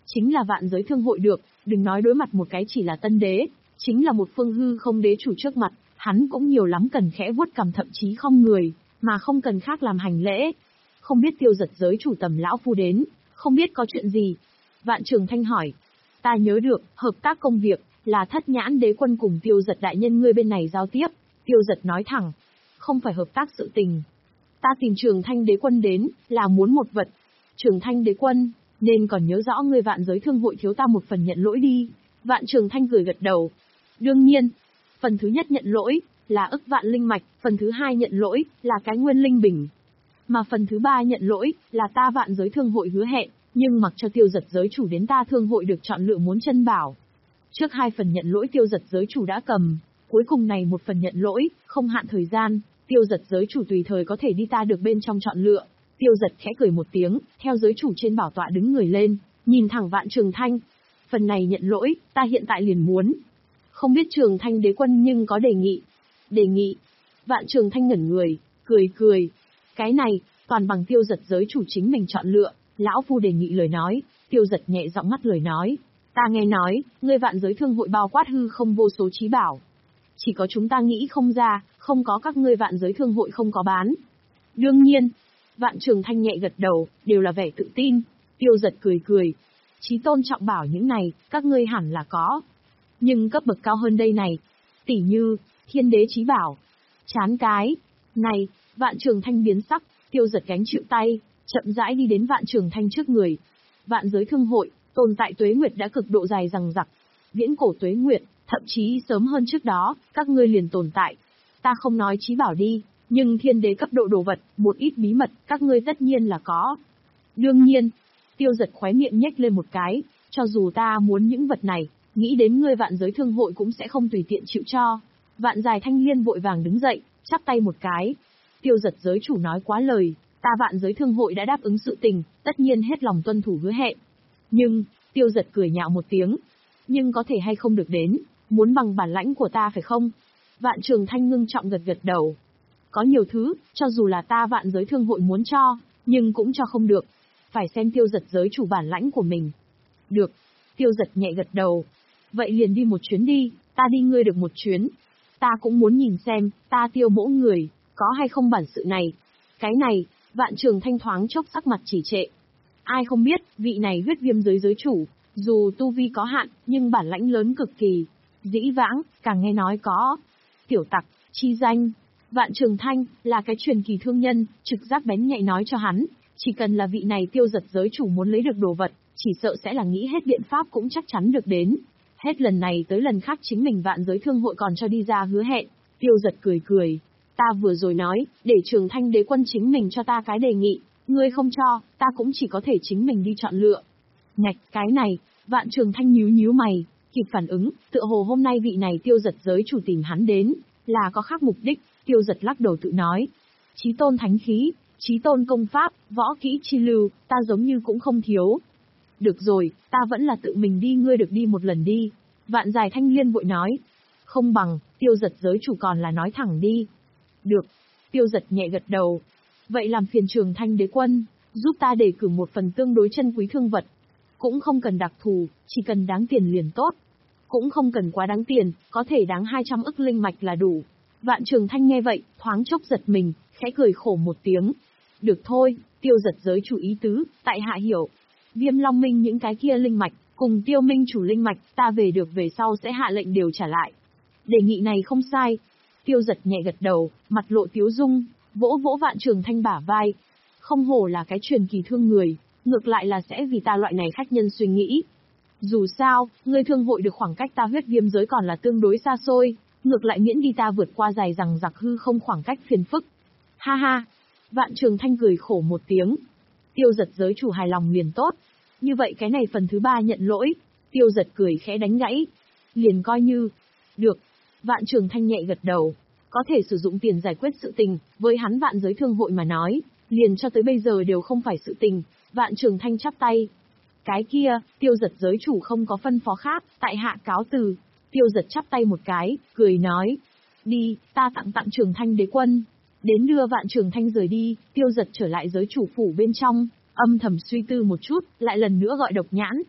chính là vạn giới thương hội được, đừng nói đối mặt một cái chỉ là tân đế, chính là một phương hư không đế chủ trước mặt, hắn cũng nhiều lắm cần khẽ vuốt cằm thậm chí không người, mà không cần khác làm hành lễ. Không biết Tiêu Giật giới chủ Tầm lão phu đến, không biết có chuyện gì? Vạn Trường Thanh hỏi. Ta nhớ được, hợp tác công việc, là Thất Nhãn Đế Quân cùng Tiêu Giật đại nhân ngươi bên này giao tiếp. Tiêu Giật nói thẳng, không phải hợp tác sự tình. Ta tìm Trường Thanh Đế Quân đến, là muốn một vật. Trường Thanh Đế Quân, nên còn nhớ rõ ngươi vạn giới thương hội thiếu ta một phần nhận lỗi đi. Vạn Trường Thanh cười gật đầu. Đương nhiên, phần thứ nhất nhận lỗi, là ức vạn linh mạch, phần thứ hai nhận lỗi, là cái nguyên linh bình. Mà phần thứ ba nhận lỗi, là ta vạn giới thương hội hứa hẹn, nhưng mặc cho Tiêu Giật giới chủ đến ta thương hội được chọn lựa muốn chân bảo. Trước hai phần nhận lỗi Tiêu Giật giới chủ đã cầm, cuối cùng này một phần nhận lỗi, không hạn thời gian, Tiêu Giật giới chủ tùy thời có thể đi ta được bên trong chọn lựa. Tiêu Giật khẽ cười một tiếng, theo giới chủ trên bảo tọa đứng người lên, nhìn thẳng Vạn Trường Thanh. Phần này nhận lỗi, ta hiện tại liền muốn. Không biết Trường Thanh Đế Quân nhưng có đề nghị. Đề nghị. Vạn Trường Thanh ngẩn người, cười cười. Cái này, toàn bằng Tiêu Giật giới chủ chính mình chọn lựa, lão phu đề nghị lời nói. Tiêu Giật nhẹ giọng ngắt lời nói. Ta nghe nói, ngươi vạn giới thương hội bao quát hư không vô số trí bảo. Chỉ có chúng ta nghĩ không ra, không có các ngươi vạn giới thương hội không có bán. Đương nhiên. Vạn Trường Thanh nhẹ gật đầu, đều là vẻ tự tin. Tiêu Giật cười cười. Chí tôn trọng bảo những này, các ngươi hẳn là có. Nhưng cấp bậc cao hơn đây này. Tỉ như, thiên đế chí bảo. Chán cái. Này, Vạn Trường Thanh biến sắc, Tiêu Giật gánh chịu tay, chậm rãi đi đến Vạn Trường Thanh trước người. Vạn giới thương hội, tồn tại tuế nguyệt đã cực độ dài rằng rặc. Viễn cổ tuế nguyệt, thậm chí sớm hơn trước đó, các ngươi liền tồn tại. Ta không nói chí bảo đi, nhưng thiên đế cấp độ đồ vật, một ít bí mật, các ngươi tất nhiên là có. Đương nhiên, Tiêu Giật khóe miệng nhếch lên một cái, cho dù ta muốn những vật này, nghĩ đến ngươi vạn giới thương hội cũng sẽ không tùy tiện chịu cho. Vạn Dài Thanh Liên vội vàng đứng dậy, chắp tay một cái. Tiêu Giật giới chủ nói quá lời, ta vạn giới thương hội đã đáp ứng sự tình, tất nhiên hết lòng tuân thủ hứa hẹn. Nhưng, Tiêu Giật cười nhạo một tiếng. Nhưng có thể hay không được đến, muốn bằng bản lãnh của ta phải không? Vạn Trường Thanh ngưng trọng gật gật đầu. Có nhiều thứ, cho dù là ta vạn giới thương hội muốn cho, nhưng cũng cho không được. Phải xem Tiêu Giật giới chủ bản lãnh của mình. Được. Tiêu Giật nhẹ gật đầu. Vậy liền đi một chuyến đi, ta đi ngươi được một chuyến. Ta cũng muốn nhìn xem, ta Tiêu mỗ người, có hay không bản sự này. Cái này, Vạn Trường Thanh thoáng chốc sắc mặt chỉ trệ. Ai không biết, vị này huyết viêm giới giới chủ, dù tu vi có hạn, nhưng bản lãnh lớn cực kỳ. Dĩ vãng, càng nghe nói có. Tiểu tặc, chi danh. Vạn Trường Thanh, là cái truyền kỳ thương nhân, trực giác bén nhạy nói cho hắn, chỉ cần là vị này Tiêu Giật giới chủ muốn lấy được đồ vật, chỉ sợ sẽ là nghĩ hết biện pháp cũng chắc chắn được đến. Hết lần này tới lần khác chính mình vạn giới thương hội còn cho đi ra hứa hẹn. Tiêu Giật cười cười. Ta vừa rồi nói, để Trường Thanh Đế Quân chính mình cho ta cái đề nghị, ngươi không cho, ta cũng chỉ có thể chính mình đi chọn lựa. Ngạch, cái này, Vạn Trường Thanh nhíu nhíu mày, kịp phản ứng, tựa hồ hôm nay vị này Tiêu Giật giới chủ tìm hắn đến, là có khác mục đích. Tiêu Giật lắc đầu tự nói. Chí tôn thánh khí, chí tôn công pháp, võ kỹ chi lưu, ta giống như cũng không thiếu. Được rồi, ta vẫn là tự mình đi ngươi được đi một lần đi. Vạn Dài Thanh Liên vội nói. Không bằng, Tiêu Giật giới chủ còn là nói thẳng đi. Được. Tiêu Giật nhẹ gật đầu. Vậy làm phiền Trường Thanh Đế Quân, giúp ta đề cử một phần tương đối chân quý thương vật. Cũng không cần đặc thù, chỉ cần đáng tiền liền tốt. Cũng không cần quá đáng tiền, có thể đáng hai trăm ức linh mạch là đủ. Vạn Trường Thanh nghe vậy, thoáng chốc giật mình, khẽ cười khổ một tiếng. Được thôi, Tiêu Giật giới chủ ý tứ, tại hạ hiểu. Viêm Long Minh những cái kia linh mạch, cùng Tiêu Minh chủ linh mạch, ta về được về sau sẽ hạ lệnh đều trả lại. Đề nghị này không sai. Tiêu Giật nhẹ gật đầu, mặt lộ tiếu dung, vỗ vỗ Vạn Trường Thanh bả vai. Không hổ là cái truyền kỳ thương người, ngược lại là sẽ vì ta loại này khách nhân suy nghĩ. Dù sao, ngươi thương hội được khoảng cách ta huyết viêm giới còn là tương đối xa xôi. Ngược lại miễn đi ta vượt qua dài rằng giặc hư không khoảng cách phiền phức. Ha ha. Vạn Trường Thanh cười khổ một tiếng. Tiêu Giật giới chủ hài lòng liền tốt. Như vậy cái này phần thứ ba nhận lỗi. Tiêu Giật cười khẽ đánh gãy. Liền coi như. Được. Vạn Trường Thanh nhẹ gật đầu. Có thể sử dụng tiền giải quyết sự tình, với hắn vạn giới thương hội mà nói, liền cho tới bây giờ đều không phải sự tình. Vạn Trường Thanh chắp tay. Cái kia, Tiêu Giật giới chủ không có phân phó khác, tại hạ cáo từ. Tiêu Giật chắp tay một cái, cười nói. Đi, ta tặng tặng Trường Thanh Đế Quân. Đến đưa Vạn Trường Thanh rời đi, Tiêu Giật trở lại giới chủ phủ bên trong, âm thầm suy tư một chút, lại lần nữa gọi Độc Nhãn.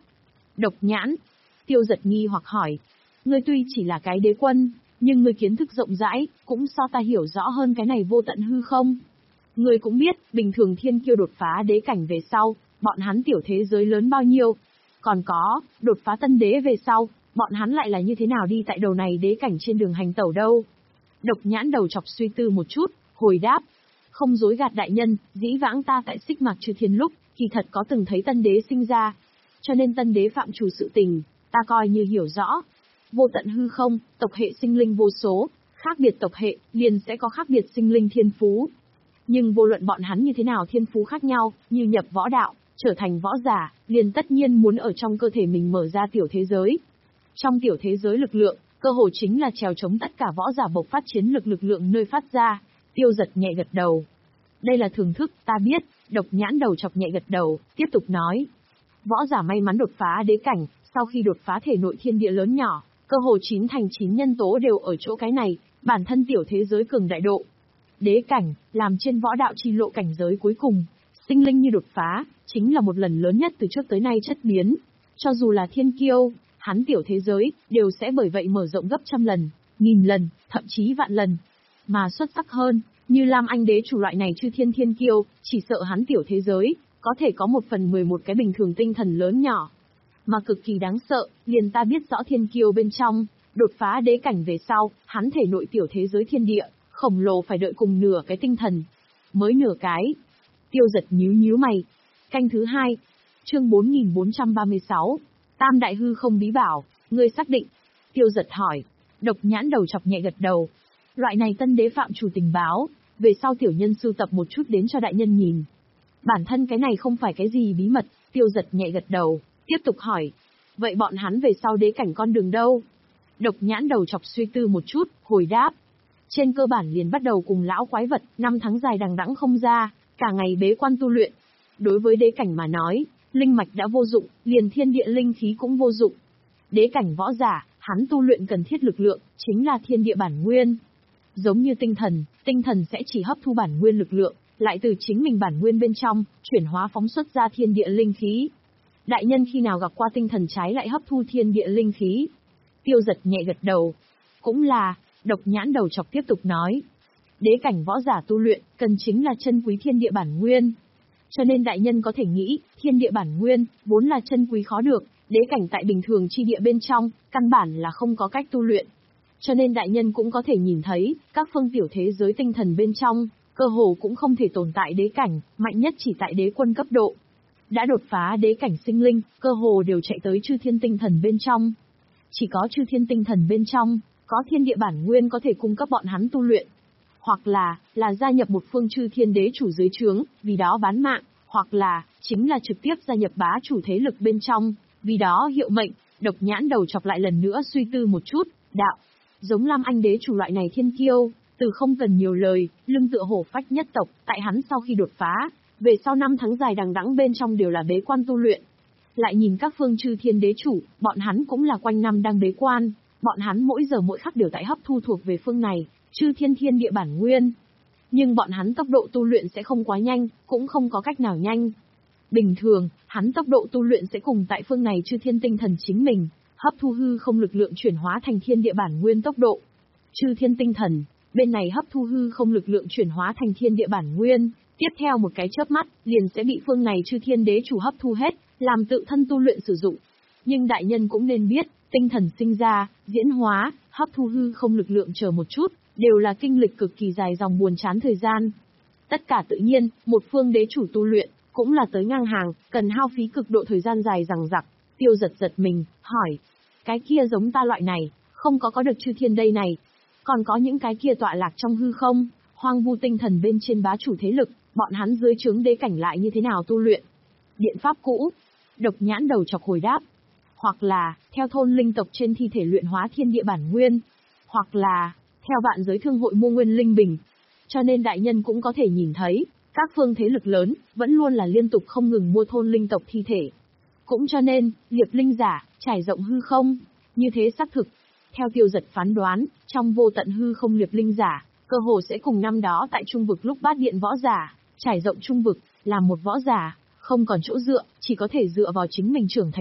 Độc Nhãn. Tiêu Giật nghi hoặc hỏi. Ngươi tuy chỉ là cái đế quân, nhưng ngươi kiến thức rộng rãi, cũng so ta hiểu rõ hơn cái này vô tận hư không. Ngươi cũng biết, bình thường thiên kiêu đột phá đế cảnh về sau, bọn hắn tiểu thế giới lớn bao nhiêu. Còn có, đột phá tân đế về sau, bọn hắn lại là như thế nào đi tại đầu này đế cảnh trên đường hành tẩu đâu. Độc Nhãn đầu chọc suy tư một chút, hồi đáp. Không dối gạt đại nhân, dĩ vãng ta tại Xích Mạc Chư Thiên lúc, kỳ thật có từng thấy tân đế sinh ra. Cho nên tân đế phạm chủ sự tình, ta coi như hiểu rõ. Vô tận hư không, tộc hệ sinh linh vô số, khác biệt tộc hệ, liền sẽ có khác biệt sinh linh thiên phú. Nhưng vô luận bọn hắn như thế nào thiên phú khác nhau, như nhập võ đạo, trở thành võ giả, liền tất nhiên muốn ở trong cơ thể mình mở ra tiểu thế giới. Trong tiểu thế giới lực lượng, cơ hồ chính là trèo chống tất cả võ giả bộc phát chiến lực lực lượng nơi phát ra. Tiêu Giật nhẹ gật đầu. Đây là thưởng thức, ta biết. Độc Nhãn đầu chọc nhẹ gật đầu, tiếp tục nói. Võ giả may mắn đột phá đế cảnh, sau khi đột phá thể nội thiên địa lớn nhỏ, cơ hồ chín thành chín nhân tố đều ở chỗ cái này, bản thân tiểu thế giới cường đại độ. Đế cảnh, làm trên võ đạo chi lộ cảnh giới cuối cùng, sinh linh như đột phá, chính là một lần lớn nhất từ trước tới nay chất biến. Cho dù là thiên kiêu, hắn tiểu thế giới, đều sẽ bởi vậy mở rộng gấp trăm lần, nghìn lần, thậm chí vạn lần. Mà xuất sắc hơn, như Lam Anh đế chủ loại này chư thiên thiên kiêu, chỉ sợ hắn tiểu thế giới, có thể có một phần mười một cái bình thường tinh thần lớn nhỏ. Mà cực kỳ đáng sợ, liền ta biết rõ thiên kiêu bên trong, đột phá đế cảnh về sau, hắn thể nội tiểu thế giới thiên địa, khổng lồ phải đợi cùng nửa cái tinh thần. Mới nửa cái. Tiêu Giật nhíu nhíu mày. Canh thứ hai. Chương bốn nghìn bốn trăm ba mươi sáu. Tam đại hư không bí bảo, ngươi xác định. Tiêu Giật hỏi. Độc Nhãn đầu chọc nhẹ gật đầu. Loại này tân đế phạm chủ tình báo, về sau tiểu nhân sưu tập một chút đến cho đại nhân nhìn. Bản thân cái này không phải cái gì bí mật, Tiêu Giật nhẹ gật đầu, tiếp tục hỏi. Vậy bọn hắn về sau đế cảnh con đường đâu? Độc Nhãn đầu chọc suy tư một chút, hồi đáp. Trên cơ bản liền bắt đầu cùng lão quái vật, năm tháng dài đằng đẵng không ra, cả ngày bế quan tu luyện. Đối với đế cảnh mà nói, linh mạch đã vô dụng, liền thiên địa linh khí cũng vô dụng. Đế cảnh võ giả, hắn tu luyện cần thiết lực lượng, chính là thiên địa bản nguyên. Giống như tinh thần, tinh thần sẽ chỉ hấp thu bản nguyên lực lượng, lại từ chính mình bản nguyên bên trong, chuyển hóa phóng xuất ra thiên địa linh khí. Đại nhân khi nào gặp qua tinh thần trái lại hấp thu thiên địa linh khí? Tiêu Giật nhẹ gật đầu. Cũng là, Độc Nhãn đầu chọc tiếp tục nói. Đế cảnh võ giả tu luyện, cần chính là chân quý thiên địa bản nguyên. Cho nên đại nhân có thể nghĩ, thiên địa bản nguyên, vốn là chân quý khó được, đế cảnh tại bình thường chi địa bên trong, căn bản là không có cách tu luyện. Cho nên đại nhân cũng có thể nhìn thấy, các phương tiểu thế giới tinh thần bên trong, cơ hồ cũng không thể tồn tại đế cảnh, mạnh nhất chỉ tại đế quân cấp độ. Đã đột phá đế cảnh sinh linh, cơ hồ đều chạy tới chư thiên tinh thần bên trong. Chỉ có chư thiên tinh thần bên trong, có thiên địa bản nguyên có thể cung cấp bọn hắn tu luyện. Hoặc là, là gia nhập một phương chư thiên đế chủ dưới trướng, vì đó bán mạng, hoặc là, chính là trực tiếp gia nhập bá chủ thế lực bên trong, vì đó hiệu mệnh. Độc Nhãn đầu chọc lại lần nữa suy tư một chút, đạo. Giống Lam Anh đế chủ loại này thiên kiêu, từ không cần nhiều lời, lưng tựa hổ phách nhất tộc, tại hắn sau khi đột phá, về sau năm tháng dài đằng đẵng bên trong đều là bế quan tu luyện. Lại nhìn các phương chư thiên đế chủ, bọn hắn cũng là quanh năm đang bế quan, bọn hắn mỗi giờ mỗi khắc đều tại hấp thu thuộc về phương này, chư thiên thiên địa bản nguyên. Nhưng bọn hắn tốc độ tu luyện sẽ không quá nhanh, cũng không có cách nào nhanh. Bình thường, hắn tốc độ tu luyện sẽ cùng tại phương này chư thiên tinh thần chính mình, hấp thu hư không lực lượng chuyển hóa thành thiên địa bản nguyên tốc độ. Chư thiên tinh thần, bên này hấp thu hư không lực lượng chuyển hóa thành thiên địa bản nguyên, tiếp theo một cái chớp mắt, liền sẽ bị phương này chư thiên đế chủ hấp thu hết, làm tự thân tu luyện sử dụng. Nhưng đại nhân cũng nên biết, tinh thần sinh ra, diễn hóa, hấp thu hư không lực lượng chờ một chút, đều là kinh lịch cực kỳ dài dòng buồn chán thời gian. Tất cả tự nhiên, một phương đế chủ tu luyện, cũng là tới ngang hàng, cần hao phí cực độ thời gian dài dằng dặc. Tiêu Giật giật mình, hỏi. Cái kia giống ta loại này, không có có được chư thiên đây này. Còn có những cái kia tọa lạc trong hư không, hoang vu tinh thần bên trên bá chủ thế lực, bọn hắn dưới trướng đế cảnh lại như thế nào tu luyện? Biện pháp cũ. Độc Nhãn đầu chọc hồi đáp. Hoặc là, theo thôn linh tộc trên thi thể luyện hóa thiên địa bản nguyên. Hoặc là, theo vạn giới thương hội mua nguyên linh bình. Cho nên đại nhân cũng có thể nhìn thấy, các phương thế lực lớn, vẫn luôn là liên tục không ngừng mua thôn linh tộc thi thể. Cũng cho nên, liệp linh giả, trải rộng hư không, như thế xác thực. Theo Tiêu Giật phán đoán, trong vô tận hư không liệp linh giả, cơ hồ sẽ cùng năm đó tại trung vực lúc bát điện võ giả, trải rộng trung vực, làm một võ giả, không còn chỗ dựa, chỉ có thể dựa vào chính mình trưởng thành lúc,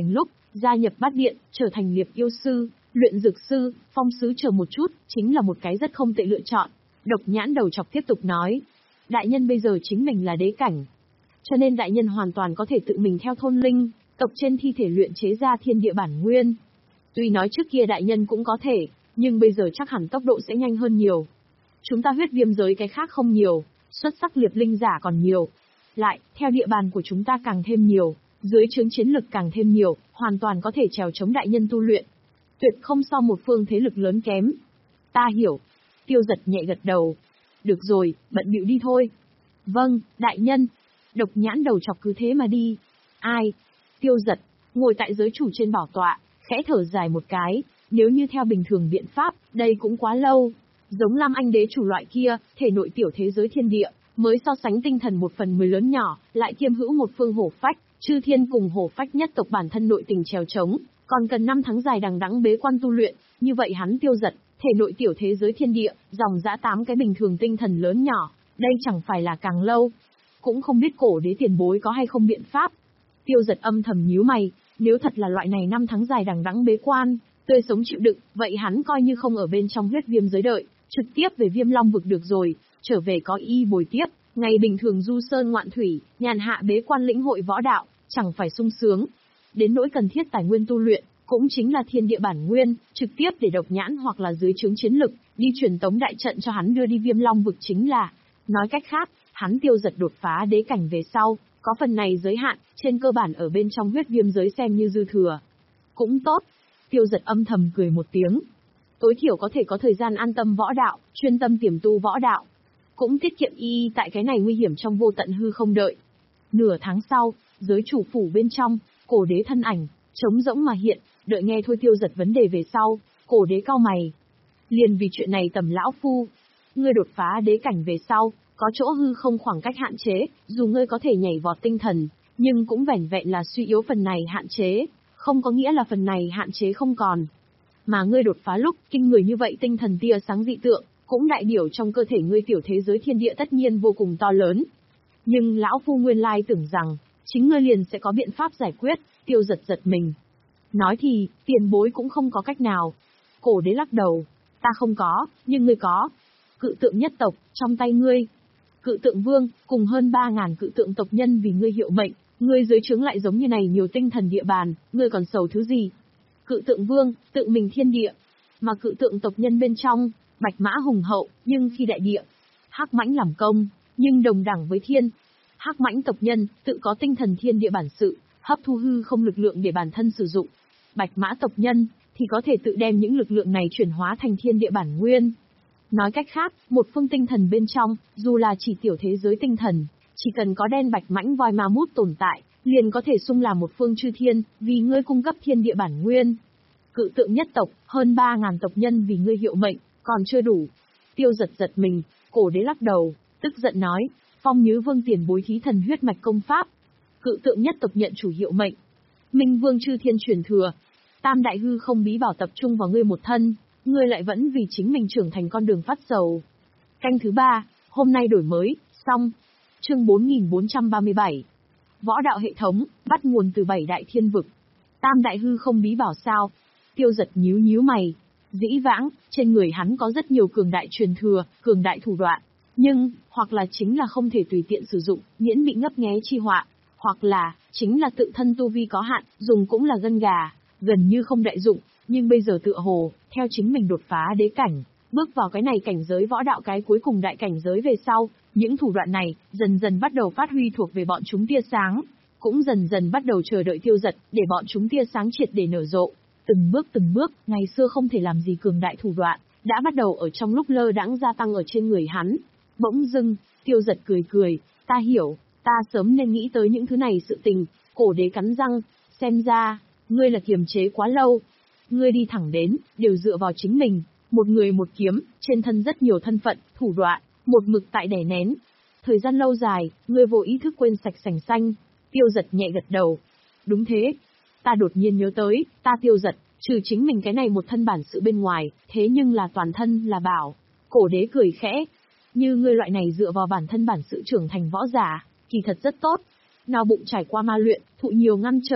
gia nhập bát điện, trở thành liệp yêu sư, luyện dược sư, phong sứ chờ một chút, chính là một cái rất không tệ lựa chọn. Độc nhãn đầu chọc tiếp tục nói. Đại nhân bây giờ chính mình là đế cảnh. Cho nên đại nhân hoàn toàn có thể tự mình theo thôn linh, tộc trên thi thể luyện chế ra thiên địa bản nguyên. Tuy nói trước kia đại nhân cũng có thể, nhưng bây giờ chắc hẳn tốc độ sẽ nhanh hơn nhiều. Chúng ta huyết viêm giới cái khác không nhiều, xuất sắc liệp linh giả còn nhiều. Lại, theo địa bàn của chúng ta càng thêm nhiều, dưới trướng chiến lực càng thêm nhiều, hoàn toàn có thể trèo chống đại nhân tu luyện. Tuyệt không so một phương thế lực lớn kém. Ta hiểu. Tiêu Giật nhẹ gật đầu. Được rồi, bận bịu đi thôi. Vâng, đại nhân. Độc nhãn đầu chọc cứ thế mà đi. Ai? Tiêu Giật, ngồi tại giới chủ trên bảo tọa, khẽ thở dài một cái. Nếu như theo bình thường biện pháp, đây cũng quá lâu. Giống Lam Anh đế chủ loại kia, thể nội tiểu thế giới thiên địa, mới so sánh tinh thần một phần mười lớn nhỏ, lại kiêm hữu một phương hổ phách, chư thiên cùng hổ phách nhất tộc bản thân nội tình trèo trống, còn cần năm tháng dài đằng đẵng bế quan tu luyện, như vậy hắn Tiêu Giật, thể nội tiểu thế giới thiên địa, dòng dã tám cái bình thường tinh thần lớn nhỏ, đây chẳng phải là càng lâu. Cũng không biết cổ đế tiền bối có hay không biện pháp. Tiêu Giật âm thầm nhíu mày, nếu thật là loại này năm tháng dài đằng đẵng bế quan, tươi sống chịu đựng, vậy hắn coi như không ở bên trong huyết viêm giới đợi, trực tiếp về Viêm Long vực được rồi, trở về có y bồi tiếp, ngày bình thường du sơn ngoạn thủy, nhàn hạ bế quan lĩnh hội võ đạo, chẳng phải sung sướng. Đến nỗi cần thiết tài nguyên tu luyện, cũng chính là thiên địa bản nguyên, trực tiếp để độc nhãn hoặc là dưới trướng chiến lực, đi truyền tống đại trận cho hắn đưa đi Viêm Long vực chính là. Nói cách khác, hắn Tiêu Giật đột phá đế cảnh về sau, có phần này giới hạn, trên cơ bản ở bên trong huyết viêm giới xem như dư thừa. Cũng tốt. Tiêu Giật âm thầm cười một tiếng. Tối thiểu có thể có thời gian an tâm võ đạo, chuyên tâm tiềm tu võ đạo. Cũng tiết kiệm y tại cái này nguy hiểm trong vô tận hư không đợi. Nửa tháng sau, giới chủ phủ bên trong, cổ đế thân ảnh, trống rỗng mà hiện, đợi nghe thôi Tiêu Giật vấn đề về sau, cổ đế cau mày. Liền vì chuyện này tầm lão phu. Ngươi đột phá đế cảnh về sau, có chỗ hư không khoảng cách hạn chế, dù ngươi có thể nhảy vọt tinh thần, nhưng cũng vẻn vẹn là suy yếu phần này hạn chế, không có nghĩa là phần này hạn chế không còn. Mà ngươi đột phá lúc, kinh người như vậy tinh thần tia sáng dị tượng, cũng đại biểu trong cơ thể ngươi tiểu thế giới thiên địa tất nhiên vô cùng to lớn. Nhưng lão phu nguyên lai tưởng rằng, chính ngươi liền sẽ có biện pháp giải quyết. Tiêu Giật giật mình. Nói thì, tiền bối cũng không có cách nào. Cổ đế lắc đầu. Ta không có, nhưng ngươi có. Cự tượng nhất tộc, trong tay ngươi. Cự tượng vương, cùng hơn ba ngàn cự tượng tộc nhân vì ngươi hiệu mệnh, ngươi dưới trướng lại giống như này nhiều tinh thần địa bàn, ngươi còn sầu thứ gì? Cự tượng vương, tự mình thiên địa. Mà cự tượng tộc nhân bên trong, bạch mã hùng hậu, nhưng khi đại địa. Hắc mãnh làm công, nhưng đồng đẳng với thiên. Hắc mãnh tộc nhân, tự có tinh thần thiên địa bản sự, hấp thu hư không lực lượng để bản thân sử dụng. Bạch mã tộc nhân, thì có thể tự đem những lực lượng này chuyển hóa thành thiên địa bản nguyên. Nói cách khác, một phương tinh thần bên trong, dù là chỉ tiểu thế giới tinh thần, chỉ cần có đen bạch mãnh voi ma mút tồn tại, liền có thể xung làm một phương chư thiên, vì ngươi cung cấp thiên địa bản nguyên. Cự tượng nhất tộc, hơn ba ngàn tộc nhân vì ngươi hiệu mệnh, còn chưa đủ. Tiêu Giật giật mình, cổ đế lắc đầu, tức giận nói, Phong Nhứ Vương tiền bối thí thần huyết mạch công pháp. Cự tượng nhất tộc nhận chủ hiệu mệnh. Minh Vương chư thiên truyền thừa. Tam đại hư không bí bảo tập trung vào ngươi một thân, ngươi lại vẫn vì chính mình trưởng thành con đường phát sầu. Canh thứ ba, hôm nay đổi mới, xong. Chương bốn nghìn bốn trăm ba mươi bảy. Võ đạo hệ thống, bắt nguồn từ bảy đại thiên vực. Tam đại hư không bí bảo sao? Tiêu Giật nhíu nhíu mày. Dĩ vãng, trên người hắn có rất nhiều cường đại truyền thừa, cường đại thủ đoạn. Nhưng, hoặc là chính là không thể tùy tiện sử dụng, miễn bị ngấp nghé chi họa. Hoặc là, chính là tự thân tu vi có hạn, dùng cũng là gân gà, gần như không đại dụng. Nhưng bây giờ tựa hồ, theo chính mình đột phá đế cảnh, bước vào cái này cảnh giới võ đạo cái cuối cùng đại cảnh giới về sau, những thủ đoạn này, dần dần bắt đầu phát huy thuộc về bọn chúng tia sáng, cũng dần dần bắt đầu chờ đợi Tiêu Giật, để bọn chúng tia sáng triệt để nở rộ. Từng bước từng bước, ngày xưa không thể làm gì cường đại thủ đoạn, đã bắt đầu ở trong lúc lơ đãng gia tăng ở trên người hắn. Bỗng dưng, Tiêu Giật cười cười, ta hiểu, ta sớm nên nghĩ tới những thứ này sự tình. Cổ đế cắn răng, xem ra, ngươi là kiềm chế quá lâu. Ngươi đi thẳng đến, đều dựa vào chính mình, một người một kiếm, trên thân rất nhiều thân phận, thủ đoạn, một mực tại đè nén. Thời gian lâu dài, ngươi vô ý thức quên sạch sành xanh. Tiêu Giật nhẹ gật đầu. Đúng thế. Ta đột nhiên nhớ tới, ta Tiêu Giật, trừ chính mình cái này một thân bản sự bên ngoài, thế nhưng là toàn thân là bảo. Cổ đế cười khẽ. Như ngươi loại này dựa vào bản thân bản sự trưởng thành võ giả, kỳ thật rất tốt. Nào bụng trải qua ma luyện, thụ nhiều ngăn trở,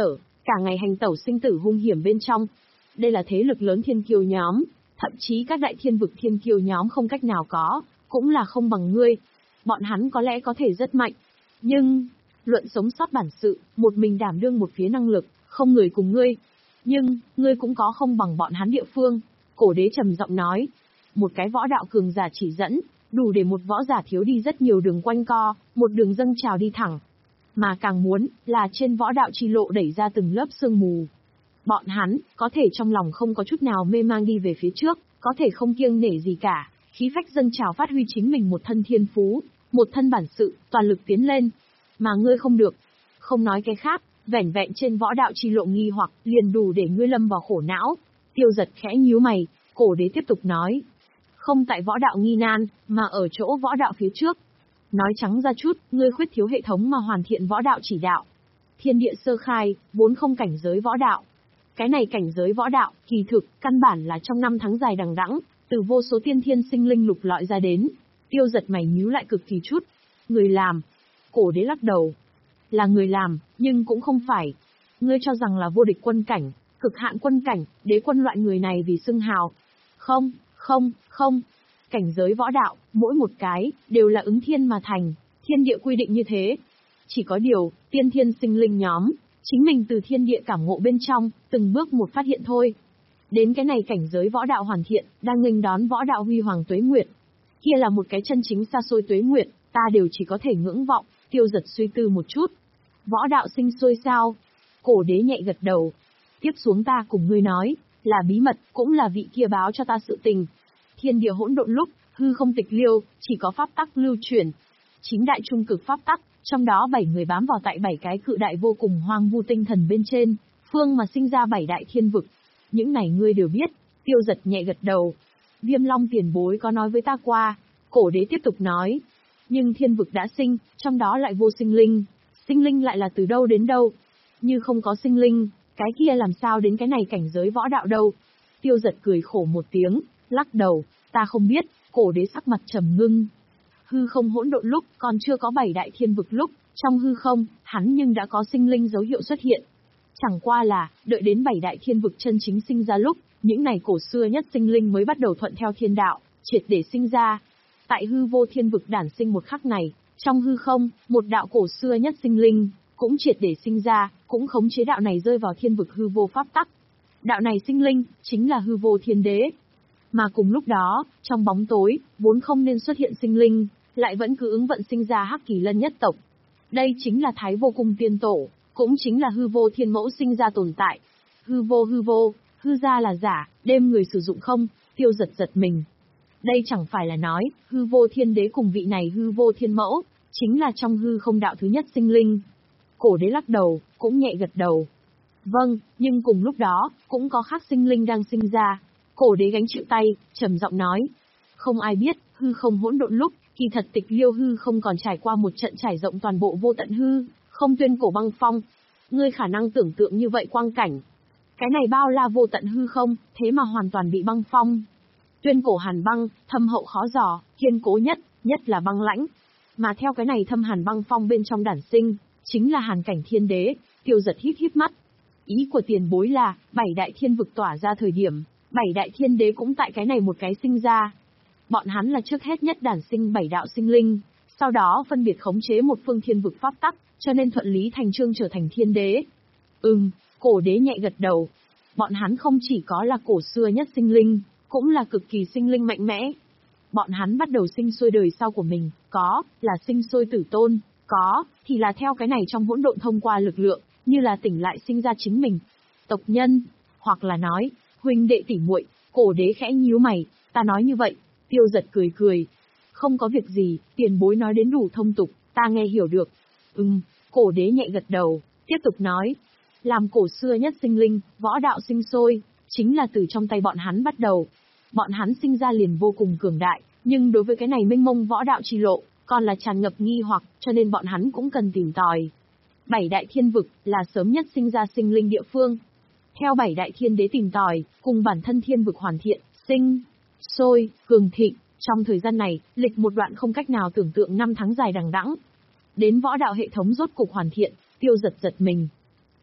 cả ngày hành tẩu sinh tử hung hiểm bên trong. Đây là thế lực lớn thiên kiêu nhóm, thậm chí các đại thiên vực thiên kiêu nhóm không cách nào có, cũng là không bằng ngươi. Bọn hắn có lẽ có thể rất mạnh, nhưng, luận sống sót bản sự, một mình đảm đương một phía năng lực, không người cùng ngươi. Nhưng, ngươi cũng có không bằng bọn hắn địa phương. Cổ đế trầm giọng nói, một cái võ đạo cường giả chỉ dẫn, đủ để một võ giả thiếu đi rất nhiều đường quanh co, một đường dâng trào đi thẳng. Mà càng muốn, là trên võ đạo chi lộ đẩy ra từng lớp sương mù. Bọn hắn, có thể trong lòng không có chút nào mê mang đi về phía trước, có thể không kiêng nể gì cả, khí phách dâng trào phát huy chính mình một thân thiên phú, một thân bản sự, toàn lực tiến lên. Mà ngươi không được. Không nói cái khác, vẻn vẹn trên võ đạo chi lộ nghi hoặc, liền đủ để ngươi lâm vào khổ não. Tiêu Giật khẽ nhíu mày, cổ đế tiếp tục nói. Không tại võ đạo nghi nan, mà ở chỗ võ đạo phía trước. Nói trắng ra chút, ngươi khuyết thiếu hệ thống mà hoàn thiện võ đạo chỉ đạo. Thiên địa sơ khai, vốn không cảnh giới võ đạo. Cái này cảnh giới võ đạo, kỳ thực, căn bản là trong năm tháng dài đằng đẵng, từ vô số tiên thiên sinh linh lục lọi ra đến. Tiêu Giật mày nhíu lại cực kỳ chút. Người làm. Cổ đế lắc đầu. Là người làm, nhưng cũng không phải. Ngươi cho rằng là vô địch quân cảnh, cực hạn quân cảnh, đế quân loại người này vì xưng hào. Không, không, không. Cảnh giới võ đạo, mỗi một cái, đều là ứng thiên mà thành, thiên địa quy định như thế. Chỉ có điều, tiên thiên sinh linh nhóm, chính mình từ thiên địa cảm ngộ bên trong, từng bước một phát hiện thôi. Đến cái này cảnh giới võ đạo hoàn thiện, đang nghênh đón võ đạo huy hoàng tuế nguyệt. Kia là một cái chân chính xa xôi tuế nguyệt, ta đều chỉ có thể ngưỡng vọng. Tiêu Giật suy tư một chút. Võ đạo sinh sôi sao? Cổ đế nhẹ gật đầu. Tiếp xuống ta cùng ngươi nói, là bí mật, cũng là vị kia báo cho ta sự tình. Thiên địa hỗn độn lúc, hư không tịch liêu, chỉ có pháp tắc lưu chuyển. Chín đại trung cực pháp tắc, trong đó bảy người bám vào tại bảy cái cự đại vô cùng hoang vu tinh thần bên trên, phương mà sinh ra bảy đại thiên vực. Những này ngươi đều biết. Tiêu Giật nhẹ gật đầu. Viêm Long tiền bối có nói với ta qua. Cổ đế tiếp tục nói. Nhưng thiên vực đã sinh, trong đó lại vô sinh linh. Sinh linh lại là từ đâu đến đâu? Như không có sinh linh, cái kia làm sao đến cái này cảnh giới võ đạo đâu? Tiêu Giật cười khổ một tiếng, lắc đầu, ta không biết. Cổ đế sắc mặt trầm ngưng. Hư không hỗn độn lúc, còn chưa có bảy đại thiên vực lúc, trong hư không, hắn nhưng đã có sinh linh dấu hiệu xuất hiện. Chẳng qua là, đợi đến bảy đại thiên vực chân chính sinh ra lúc, những này cổ xưa nhất sinh linh mới bắt đầu thuận theo thiên đạo, triệt để sinh ra. Tại hư vô thiên vực đản sinh một khắc này, trong hư không, một đạo cổ xưa nhất sinh linh, cũng triệt để sinh ra, cũng khống chế đạo này rơi vào thiên vực hư vô pháp tắc. Đạo này sinh linh, chính là hư vô thiên đế. Mà cùng lúc đó, trong bóng tối, vốn không nên xuất hiện sinh linh, lại vẫn cứ ứng vận sinh ra Hắc Kỳ Lân nhất tộc. Đây chính là Thái Vô Cung tiên tổ, cũng chính là hư vô thiên mẫu sinh ra tồn tại. Hư vô hư vô, hư ra là giả, đêm người sử dụng không? Tiêu Giật giật mình. Đây chẳng phải là nói, hư vô thiên đế cùng vị này hư vô thiên mẫu, chính là trong hư không đạo thứ nhất sinh linh. Cổ đế lắc đầu, cũng nhẹ gật đầu. Vâng, nhưng cùng lúc đó, cũng có khác sinh linh đang sinh ra. Cổ đế gánh chịu tay, trầm giọng nói. Không ai biết, hư không hỗn độn lúc, kỳ thật tịch liêu hư không còn trải qua một trận trải rộng toàn bộ vô tận hư, không tuyên cổ băng phong. Ngươi khả năng tưởng tượng như vậy quang cảnh. Cái này bao la vô tận hư không, thế mà hoàn toàn bị băng phong. Tuyên cổ hàn băng, thâm hậu khó dò, kiên cố nhất, nhất là băng lãnh. Mà theo cái này thâm hàn băng phong bên trong đản sinh, chính là hàn cảnh thiên đế. Tiêu Giật híp híp mắt. Ý của tiền bối là, bảy đại thiên vực tỏa ra thời điểm, bảy đại thiên đế cũng tại cái này một cái sinh ra. Bọn hắn là trước hết nhất đản sinh bảy đạo sinh linh, sau đó phân biệt khống chế một phương thiên vực pháp tắc, cho nên thuận lý thành chương trở thành thiên đế. Ừm, cổ đế nhẹ gật đầu. Bọn hắn không chỉ có là cổ xưa nhất sinh linh, cũng là cực kỳ sinh linh mạnh mẽ. Bọn hắn bắt đầu sinh sôi đời sau của mình, có, là sinh sôi tử tôn, có, thì là theo cái này trong hỗn độn thông qua lực lượng, như là tỉnh lại sinh ra chính mình. Tộc nhân, hoặc là nói, huynh đệ tỷ muội. Cổ đế khẽ nhíu mày, ta nói như vậy. Tiêu Giật cười cười. Không có việc gì, tiền bối nói đến đủ thông tục, ta nghe hiểu được. Ừm, cổ đế nhẹ gật đầu, tiếp tục nói. Làm cổ xưa nhất sinh linh, võ đạo sinh sôi, chính là từ trong tay bọn hắn bắt đầu. Bọn hắn sinh ra liền vô cùng cường đại, nhưng đối với cái này mênh mông võ đạo chi lộ, còn là tràn ngập nghi hoặc, cho nên bọn hắn cũng cần tìm tòi. Bảy đại thiên vực là sớm nhất sinh ra sinh linh địa phương. Theo bảy đại thiên đế tìm tòi, cùng bản thân thiên vực hoàn thiện, sinh, sôi, cường thịnh, trong thời gian này, lịch một đoạn không cách nào tưởng tượng năm tháng dài đằng đẵng. Đến võ đạo hệ thống rốt cục hoàn thiện, Tiêu Giật giật mình.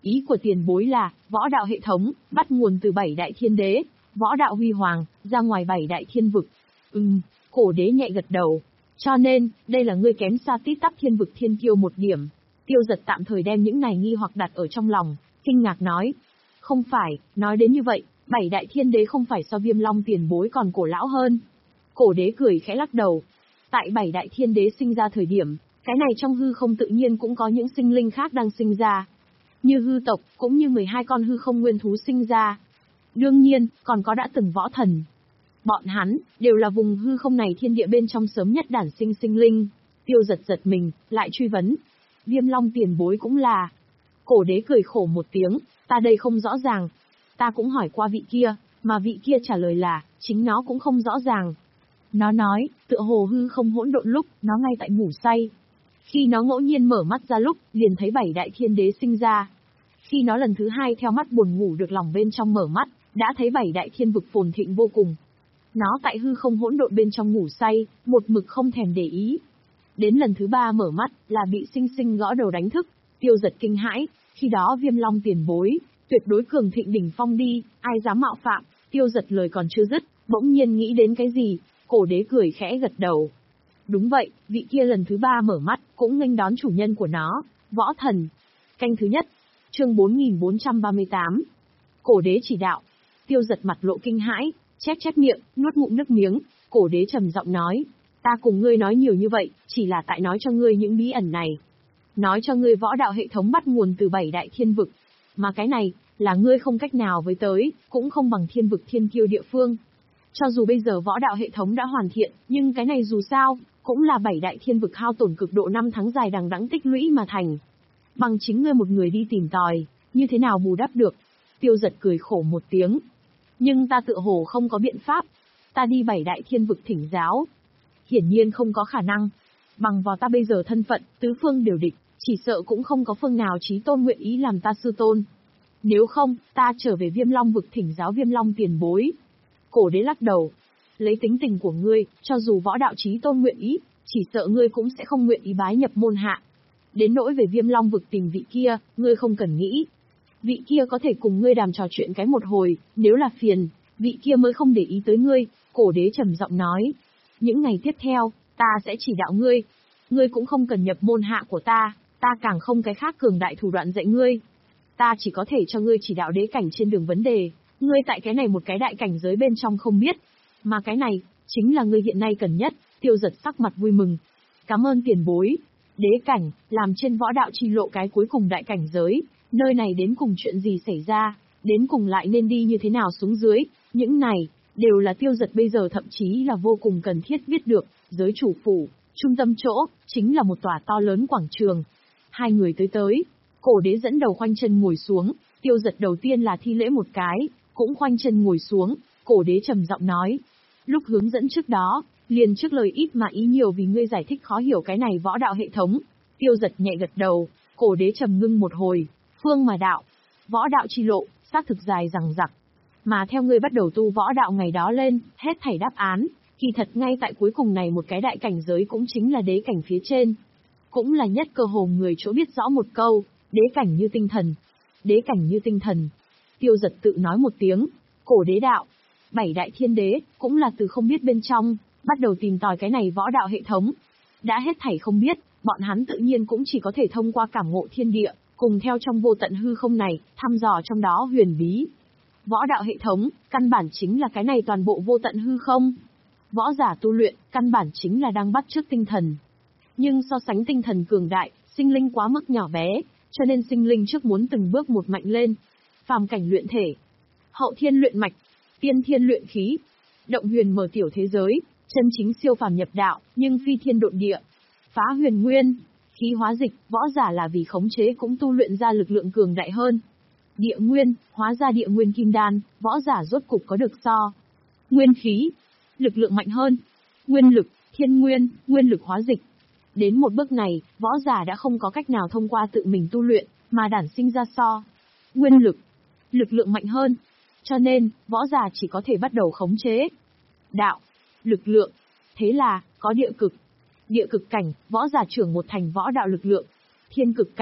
Ý của tiền bối là, võ đạo hệ thống, bắt nguồn từ bảy đại thiên đế, võ đạo huy hoàng, ra ngoài bảy đại thiên vực. Ừm, cổ đế nhẹ gật đầu. Cho nên, đây là ngươi kém xa tít tắp thiên vực thiên kiêu một điểm. Tiêu Giật tạm thời đem những này nghi hoặc đặt ở trong lòng, kinh ngạc nói. Không phải, nói đến như vậy, bảy đại thiên đế không phải so Viêm Long tiền bối còn cổ lão hơn. Cổ đế cười khẽ lắc đầu. Tại bảy đại thiên đế sinh ra thời điểm, cái này trong hư không tự nhiên cũng có những sinh linh khác đang sinh ra. Như hư tộc, cũng như mười hai con hư không nguyên thú sinh ra. Đương nhiên, còn có đã từng võ thần. Bọn hắn, đều là vùng hư không này thiên địa bên trong sớm nhất đản sinh sinh linh. Tiêu Giật giật mình, lại truy vấn. Viêm Long tiền bối cũng là. Cổ đế cười khổ một tiếng, ta đây không rõ ràng. Ta cũng hỏi qua vị kia, mà vị kia trả lời là, chính nó cũng không rõ ràng. Nó nói, tựa hồ hư không hỗn độn lúc, nó ngay tại ngủ say. Khi nó ngẫu nhiên mở mắt ra lúc, liền thấy bảy đại thiên đế sinh ra. Khi nó lần thứ hai theo mắt buồn ngủ được lòng bên trong mở mắt, đã thấy bảy đại thiên vực phồn thịnh vô cùng. Nó tại hư không hỗn độn bên trong ngủ say, một mực không thèm để ý. Đến lần thứ ba mở mắt, là bị sinh sinh gõ đầu đánh thức. Tiêu Giật kinh hãi, khi đó Viêm Long tiền bối, tuyệt đối cường thịnh đỉnh phong đi, ai dám mạo phạm. Tiêu Giật lời còn chưa dứt, bỗng nhiên nghĩ đến cái gì, cổ đế cười khẽ gật đầu. Đúng vậy, vị kia lần thứ ba mở mắt, cũng nghênh đón chủ nhân của nó, võ thần. Canh thứ nhất, chương bốn nghìn bốn trăm ba mươi tám. Cổ đế chỉ đạo. Tiêu Giật mặt lộ kinh hãi, chép chép miệng, nuốt ngụm nước miếng, cổ đế trầm giọng nói. Ta cùng ngươi nói nhiều như vậy, chỉ là tại nói cho ngươi những bí ẩn này. Nói cho ngươi võ đạo hệ thống bắt nguồn từ bảy đại thiên vực. Mà cái này, là ngươi không cách nào với tới, cũng không bằng thiên vực thiên kiêu địa phương. Cho dù bây giờ võ đạo hệ thống đã hoàn thiện, nhưng cái này dù sao, cũng là bảy đại thiên vực hao tổn cực độ năm tháng dài đằng đẵng tích lũy mà thành. Bằng chính ngươi một người đi tìm tòi, như thế nào bù đắp được? Tiêu Giật cười khổ một tiếng. Nhưng ta tựa hồ không có biện pháp. Ta đi bảy đại thiên vực thỉnh giáo. Hiển nhiên không có khả năng. Bằng vào ta bây giờ thân phận, tứ phương đều địch, chỉ sợ cũng không có phương nào chí tôn nguyện ý làm ta sư tôn. Nếu không, ta trở về Viêm Long vực thỉnh giáo Viêm Long tiền bối. Cổ đế lắc đầu. Lấy tính tình của ngươi, cho dù võ đạo chí tôn nguyện ý, chỉ sợ ngươi cũng sẽ không nguyện ý bái nhập môn hạ. Đến nỗi về Viêm Long vực tìm vị kia, ngươi không cần nghĩ. Vị kia có thể cùng ngươi đàm trò chuyện cái một hồi, nếu là phiền, vị kia mới không để ý tới ngươi. Cổ đế trầm giọng nói. Những ngày tiếp theo, ta sẽ chỉ đạo ngươi. Ngươi cũng không cần nhập môn hạ của ta, ta càng không cái khác cường đại thủ đoạn dạy ngươi. Ta chỉ có thể cho ngươi chỉ đạo đế cảnh trên đường vấn đề, ngươi tại cái này một cái đại cảnh giới bên trong không biết. Mà cái này, chính là ngươi hiện nay cần nhất. Tiêu Giật sắc mặt vui mừng. Cảm ơn tiền bối. Đế cảnh, làm trên võ đạo chi lộ cái cuối cùng đại cảnh giới, nơi này đến cùng chuyện gì xảy ra, đến cùng lại nên đi như thế nào xuống dưới, những này, đều là Tiêu Giật bây giờ thậm chí là vô cùng cần thiết biết được. Giới chủ phủ, trung tâm chỗ, chính là một tòa to lớn quảng trường. Hai người tới tới, cổ đế dẫn đầu khoanh chân ngồi xuống, Tiêu Giật đầu tiên là thi lễ một cái, cũng khoanh chân ngồi xuống, cổ đế trầm giọng nói. Lúc hướng dẫn trước đó, liền trước lời ít mà ý nhiều vì ngươi giải thích khó hiểu cái này võ đạo hệ thống. Tiêu Giật nhẹ gật đầu, cổ đế trầm ngưng một hồi, phương mà đạo, võ đạo chi lộ, xác thực dài rằng rặc. Mà theo ngươi bắt đầu tu võ đạo ngày đó lên, hết thảy đáp án, kỳ thật ngay tại cuối cùng này một cái đại cảnh giới cũng chính là đế cảnh phía trên. Cũng là nhất cơ hồ người chỗ biết rõ một câu, đế cảnh như tinh thần. Đế cảnh như tinh thần. Tiêu Giật tự nói một tiếng, cổ đế đạo. Bảy đại thiên đế, cũng là từ không biết bên trong, bắt đầu tìm tòi cái này võ đạo hệ thống. Đã hết thảy không biết, bọn hắn tự nhiên cũng chỉ có thể thông qua cảm ngộ thiên địa, cùng theo trong vô tận hư không này, thăm dò trong đó huyền bí. Võ đạo hệ thống, căn bản chính là cái này toàn bộ vô tận hư không. Võ giả tu luyện, căn bản chính là đang bắt chước tinh thần. Nhưng so sánh tinh thần cường đại, sinh linh quá mức nhỏ bé, cho nên sinh linh trước muốn từng bước một mạnh lên. Phàm cảnh luyện thể, hậu thiên luyện mạch, tiên thiên luyện khí, động huyền mở tiểu thế giới, chân chính siêu phàm nhập đạo, nhưng phi thiên độn địa. Phá huyền nguyên, khí hóa dịch, võ giả là vì khống chế cũng tu luyện ra lực lượng cường đại hơn. Địa nguyên, hóa ra địa nguyên kim đan, võ giả rốt cục có được so. Nguyên khí, lực lượng mạnh hơn. Nguyên lực, thiên nguyên, nguyên lực hóa dịch. Đến một bước này, võ giả đã không có cách nào thông qua tự mình tu luyện, mà đản sinh ra so. Nguyên lực, lực lượng mạnh hơn. Cho nên, võ giả chỉ có thể bắt đầu khống chế. Đạo, lực lượng. Thế là, có địa cực. Địa cực cảnh, võ giả trưởng một thành võ đạo lực lượng. Thiên cực cảnh,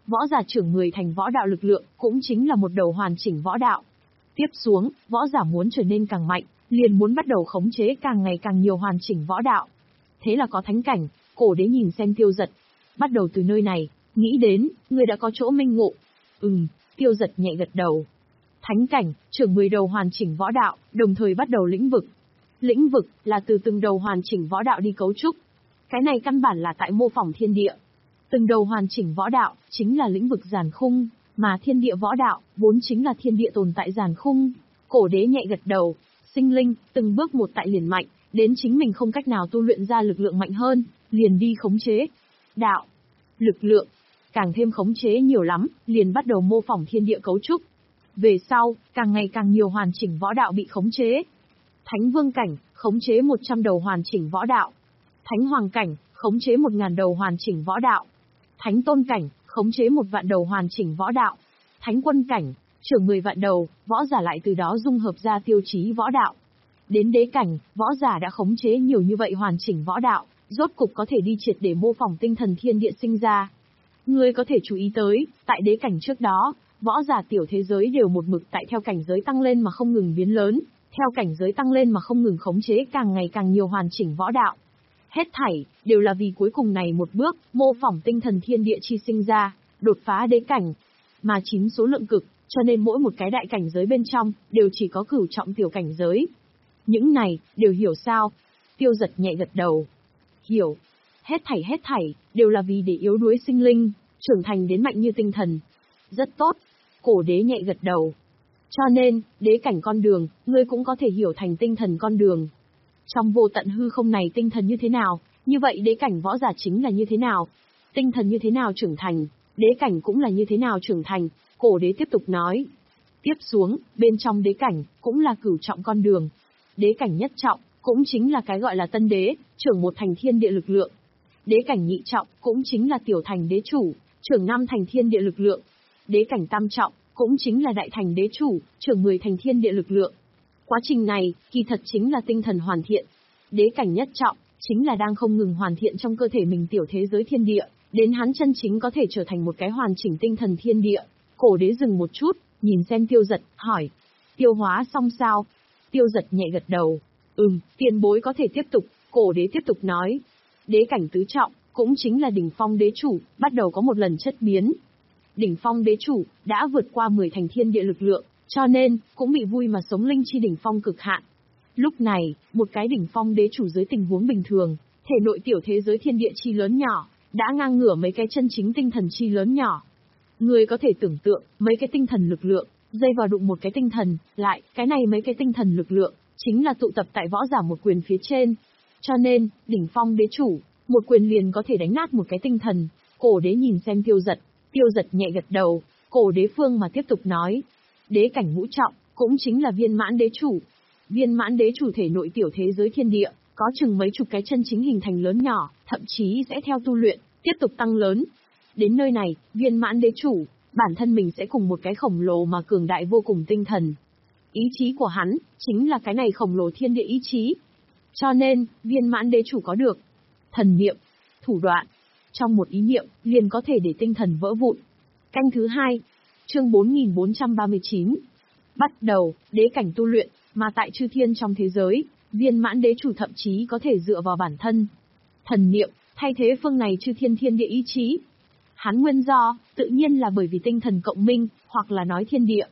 võ giả trưởng mười thành võ đạo lực lượng, cũng chính là một đầu hoàn chỉnh võ đạo. Tiếp xuống, võ giả muốn trở nên càng mạnh, liền muốn bắt đầu khống chế càng ngày càng nhiều hoàn chỉnh võ đạo. Thế là có thánh cảnh, cổ đế nhìn xem Tiêu Dật. Bắt đầu từ nơi này, nghĩ đến, người đã có chỗ minh ngộ. Ừm, Tiêu Dật nhẹ gật đầu. Thánh cảnh, trưởng mười đầu hoàn chỉnh võ đạo, đồng thời bắt đầu lĩnh vực. Lĩnh vực, là từ từng đầu hoàn chỉnh võ đạo đi cấu trúc. Cái này căn bản là tại mô phỏng thiên địa. Từng đầu hoàn chỉnh võ đạo, chính là lĩnh vực giàn khung, mà thiên địa võ đạo, vốn chính là thiên địa tồn tại giàn khung. Cổ đế nhẹ gật đầu, sinh linh, từng bước một tại liền mạnh, đến chính mình không cách nào tu luyện ra lực lượng mạnh hơn, liền đi khống chế. Đạo, lực lượng, càng thêm khống chế nhiều lắm, liền bắt đầu mô phỏng thiên địa cấu trúc. Về sau, càng ngày càng nhiều hoàn chỉnh võ đạo bị khống chế. Thánh vương cảnh, khống chế một trăm đầu hoàn chỉnh võ đạo. Thánh hoàng cảnh, khống chế một ngàn đầu hoàn chỉnh võ đạo. Thánh tôn cảnh, khống chế một vạn đầu hoàn chỉnh võ đạo. Thánh quân cảnh, trưởng mười vạn đầu, võ giả lại từ đó dung hợp ra tiêu chí võ đạo. Đến đế cảnh, võ giả đã khống chế nhiều như vậy hoàn chỉnh võ đạo, rốt cục có thể đi triệt để mô phỏng tinh thần thiên địa sinh ra. Ngươi có thể chú ý tới, tại đế cảnh trước đó, võ giả tiểu thế giới đều một mực tại theo cảnh giới tăng lên mà không ngừng biến lớn, theo cảnh giới tăng lên mà không ngừng khống chế càng ngày càng nhiều hoàn chỉnh võ đạo. Hết thảy, đều là vì cuối cùng này một bước, mô phỏng tinh thần thiên địa chi sinh ra, đột phá đế cảnh. Mà chín số lượng cực, cho nên mỗi một cái đại cảnh giới bên trong, đều chỉ có cửu trọng tiểu cảnh giới. Những này, đều hiểu sao? Tiêu Dật nhẹ gật đầu. Hiểu. Hết thảy hết thảy, đều là vì để yếu đuối sinh linh, trưởng thành đến mạnh như tinh thần. Rất tốt. Cổ đế nhẹ gật đầu. Cho nên, đế cảnh con đường, ngươi cũng có thể hiểu thành tinh thần con đường. Trong vô tận hư không này tinh thần như thế nào, như vậy đế cảnh võ giả chính là như thế nào? Tinh thần như thế nào trưởng thành, đế cảnh cũng là như thế nào trưởng thành, cổ đế tiếp tục nói. Tiếp xuống, bên trong đế cảnh, cũng là cửu trọng con đường. Đế cảnh nhất trọng, cũng chính là cái gọi là tân đế, trưởng một thành thiên địa lực lượng. Đế cảnh nhị trọng, cũng chính là tiểu thành đế chủ, trưởng năm thành thiên địa lực lượng. Đế cảnh tam trọng, cũng chính là đại thành đế chủ, trưởng mười thành thiên địa lực lượng. Quá trình này, kỳ thật chính là tinh thần hoàn thiện. Đế cảnh nhất trọng, chính là đang không ngừng hoàn thiện trong cơ thể mình tiểu thế giới thiên địa, đến hắn chân chính có thể trở thành một cái hoàn chỉnh tinh thần thiên địa. Cổ đế dừng một chút, nhìn xem Tiêu Dật, hỏi. Tiêu hóa xong sao? Tiêu Dật nhẹ gật đầu. Ừm, tiền bối có thể tiếp tục, cổ đế tiếp tục nói. Đế cảnh tứ trọng, cũng chính là đỉnh phong đế chủ, bắt đầu có một lần chất biến. Đỉnh phong đế chủ, đã vượt qua mười thành thiên địa lực lượng, cho nên, cũng bị vui mà sống linh chi đỉnh phong cực hạn. Lúc này, một cái đỉnh phong đế chủ dưới tình huống bình thường, thể nội tiểu thế giới thiên địa chi lớn nhỏ, đã ngang ngửa mấy cái chân chính tinh thần chi lớn nhỏ. Người có thể tưởng tượng, mấy cái tinh thần lực lượng, dây vào đụng một cái tinh thần, lại, cái này mấy cái tinh thần lực lượng, chính là tụ tập tại võ giả một quyền phía trên. Cho nên, đỉnh phong đế chủ, một quyền liền có thể đánh nát một cái tinh thần. Cổ đế nhìn xem Tiêu Dật, Tiêu Dật nhẹ gật đầu, cổ đế phương mà tiếp tục nói. Đế cảnh ngũ trọng, cũng chính là viên mãn đế chủ. Viên mãn đế chủ thể nội tiểu thế giới thiên địa, có chừng mấy chục cái chân chính hình thành lớn nhỏ, thậm chí sẽ theo tu luyện, tiếp tục tăng lớn. Đến nơi này, viên mãn đế chủ, bản thân mình sẽ cùng một cái khổng lồ mà cường đại vô cùng tinh thần. Ý chí của hắn, chính là cái này khổng lồ thiên địa ý chí. Cho nên, viên mãn đế chủ có được thần niệm, thủ đoạn, trong một ý niệm, liền có thể để tinh thần vỡ vụn. Canh thứ hai, chương bốn nghìn bốn trăm ba mươi chín. Bắt đầu, đế cảnh tu luyện, mà tại chư thiên trong thế giới, viên mãn đế chủ thậm chí có thể dựa vào bản thân thần niệm, thay thế phương này chư thiên thiên địa ý chí. Hắn nguyên do, tự nhiên là bởi vì tinh thần cộng minh, hoặc là nói thiên địa.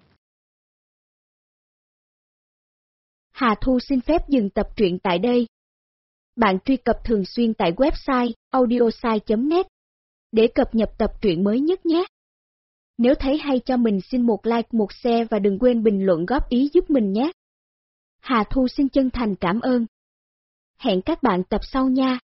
Hà Thu xin phép dừng tập truyện tại đây. Bạn truy cập thường xuyên tại website audiosai chấm net để cập nhật tập truyện mới nhất nhé. Nếu thấy hay cho mình xin một like, một share và đừng quên bình luận góp ý giúp mình nhé. Hà Thu xin chân thành cảm ơn. Hẹn các bạn tập sau nha.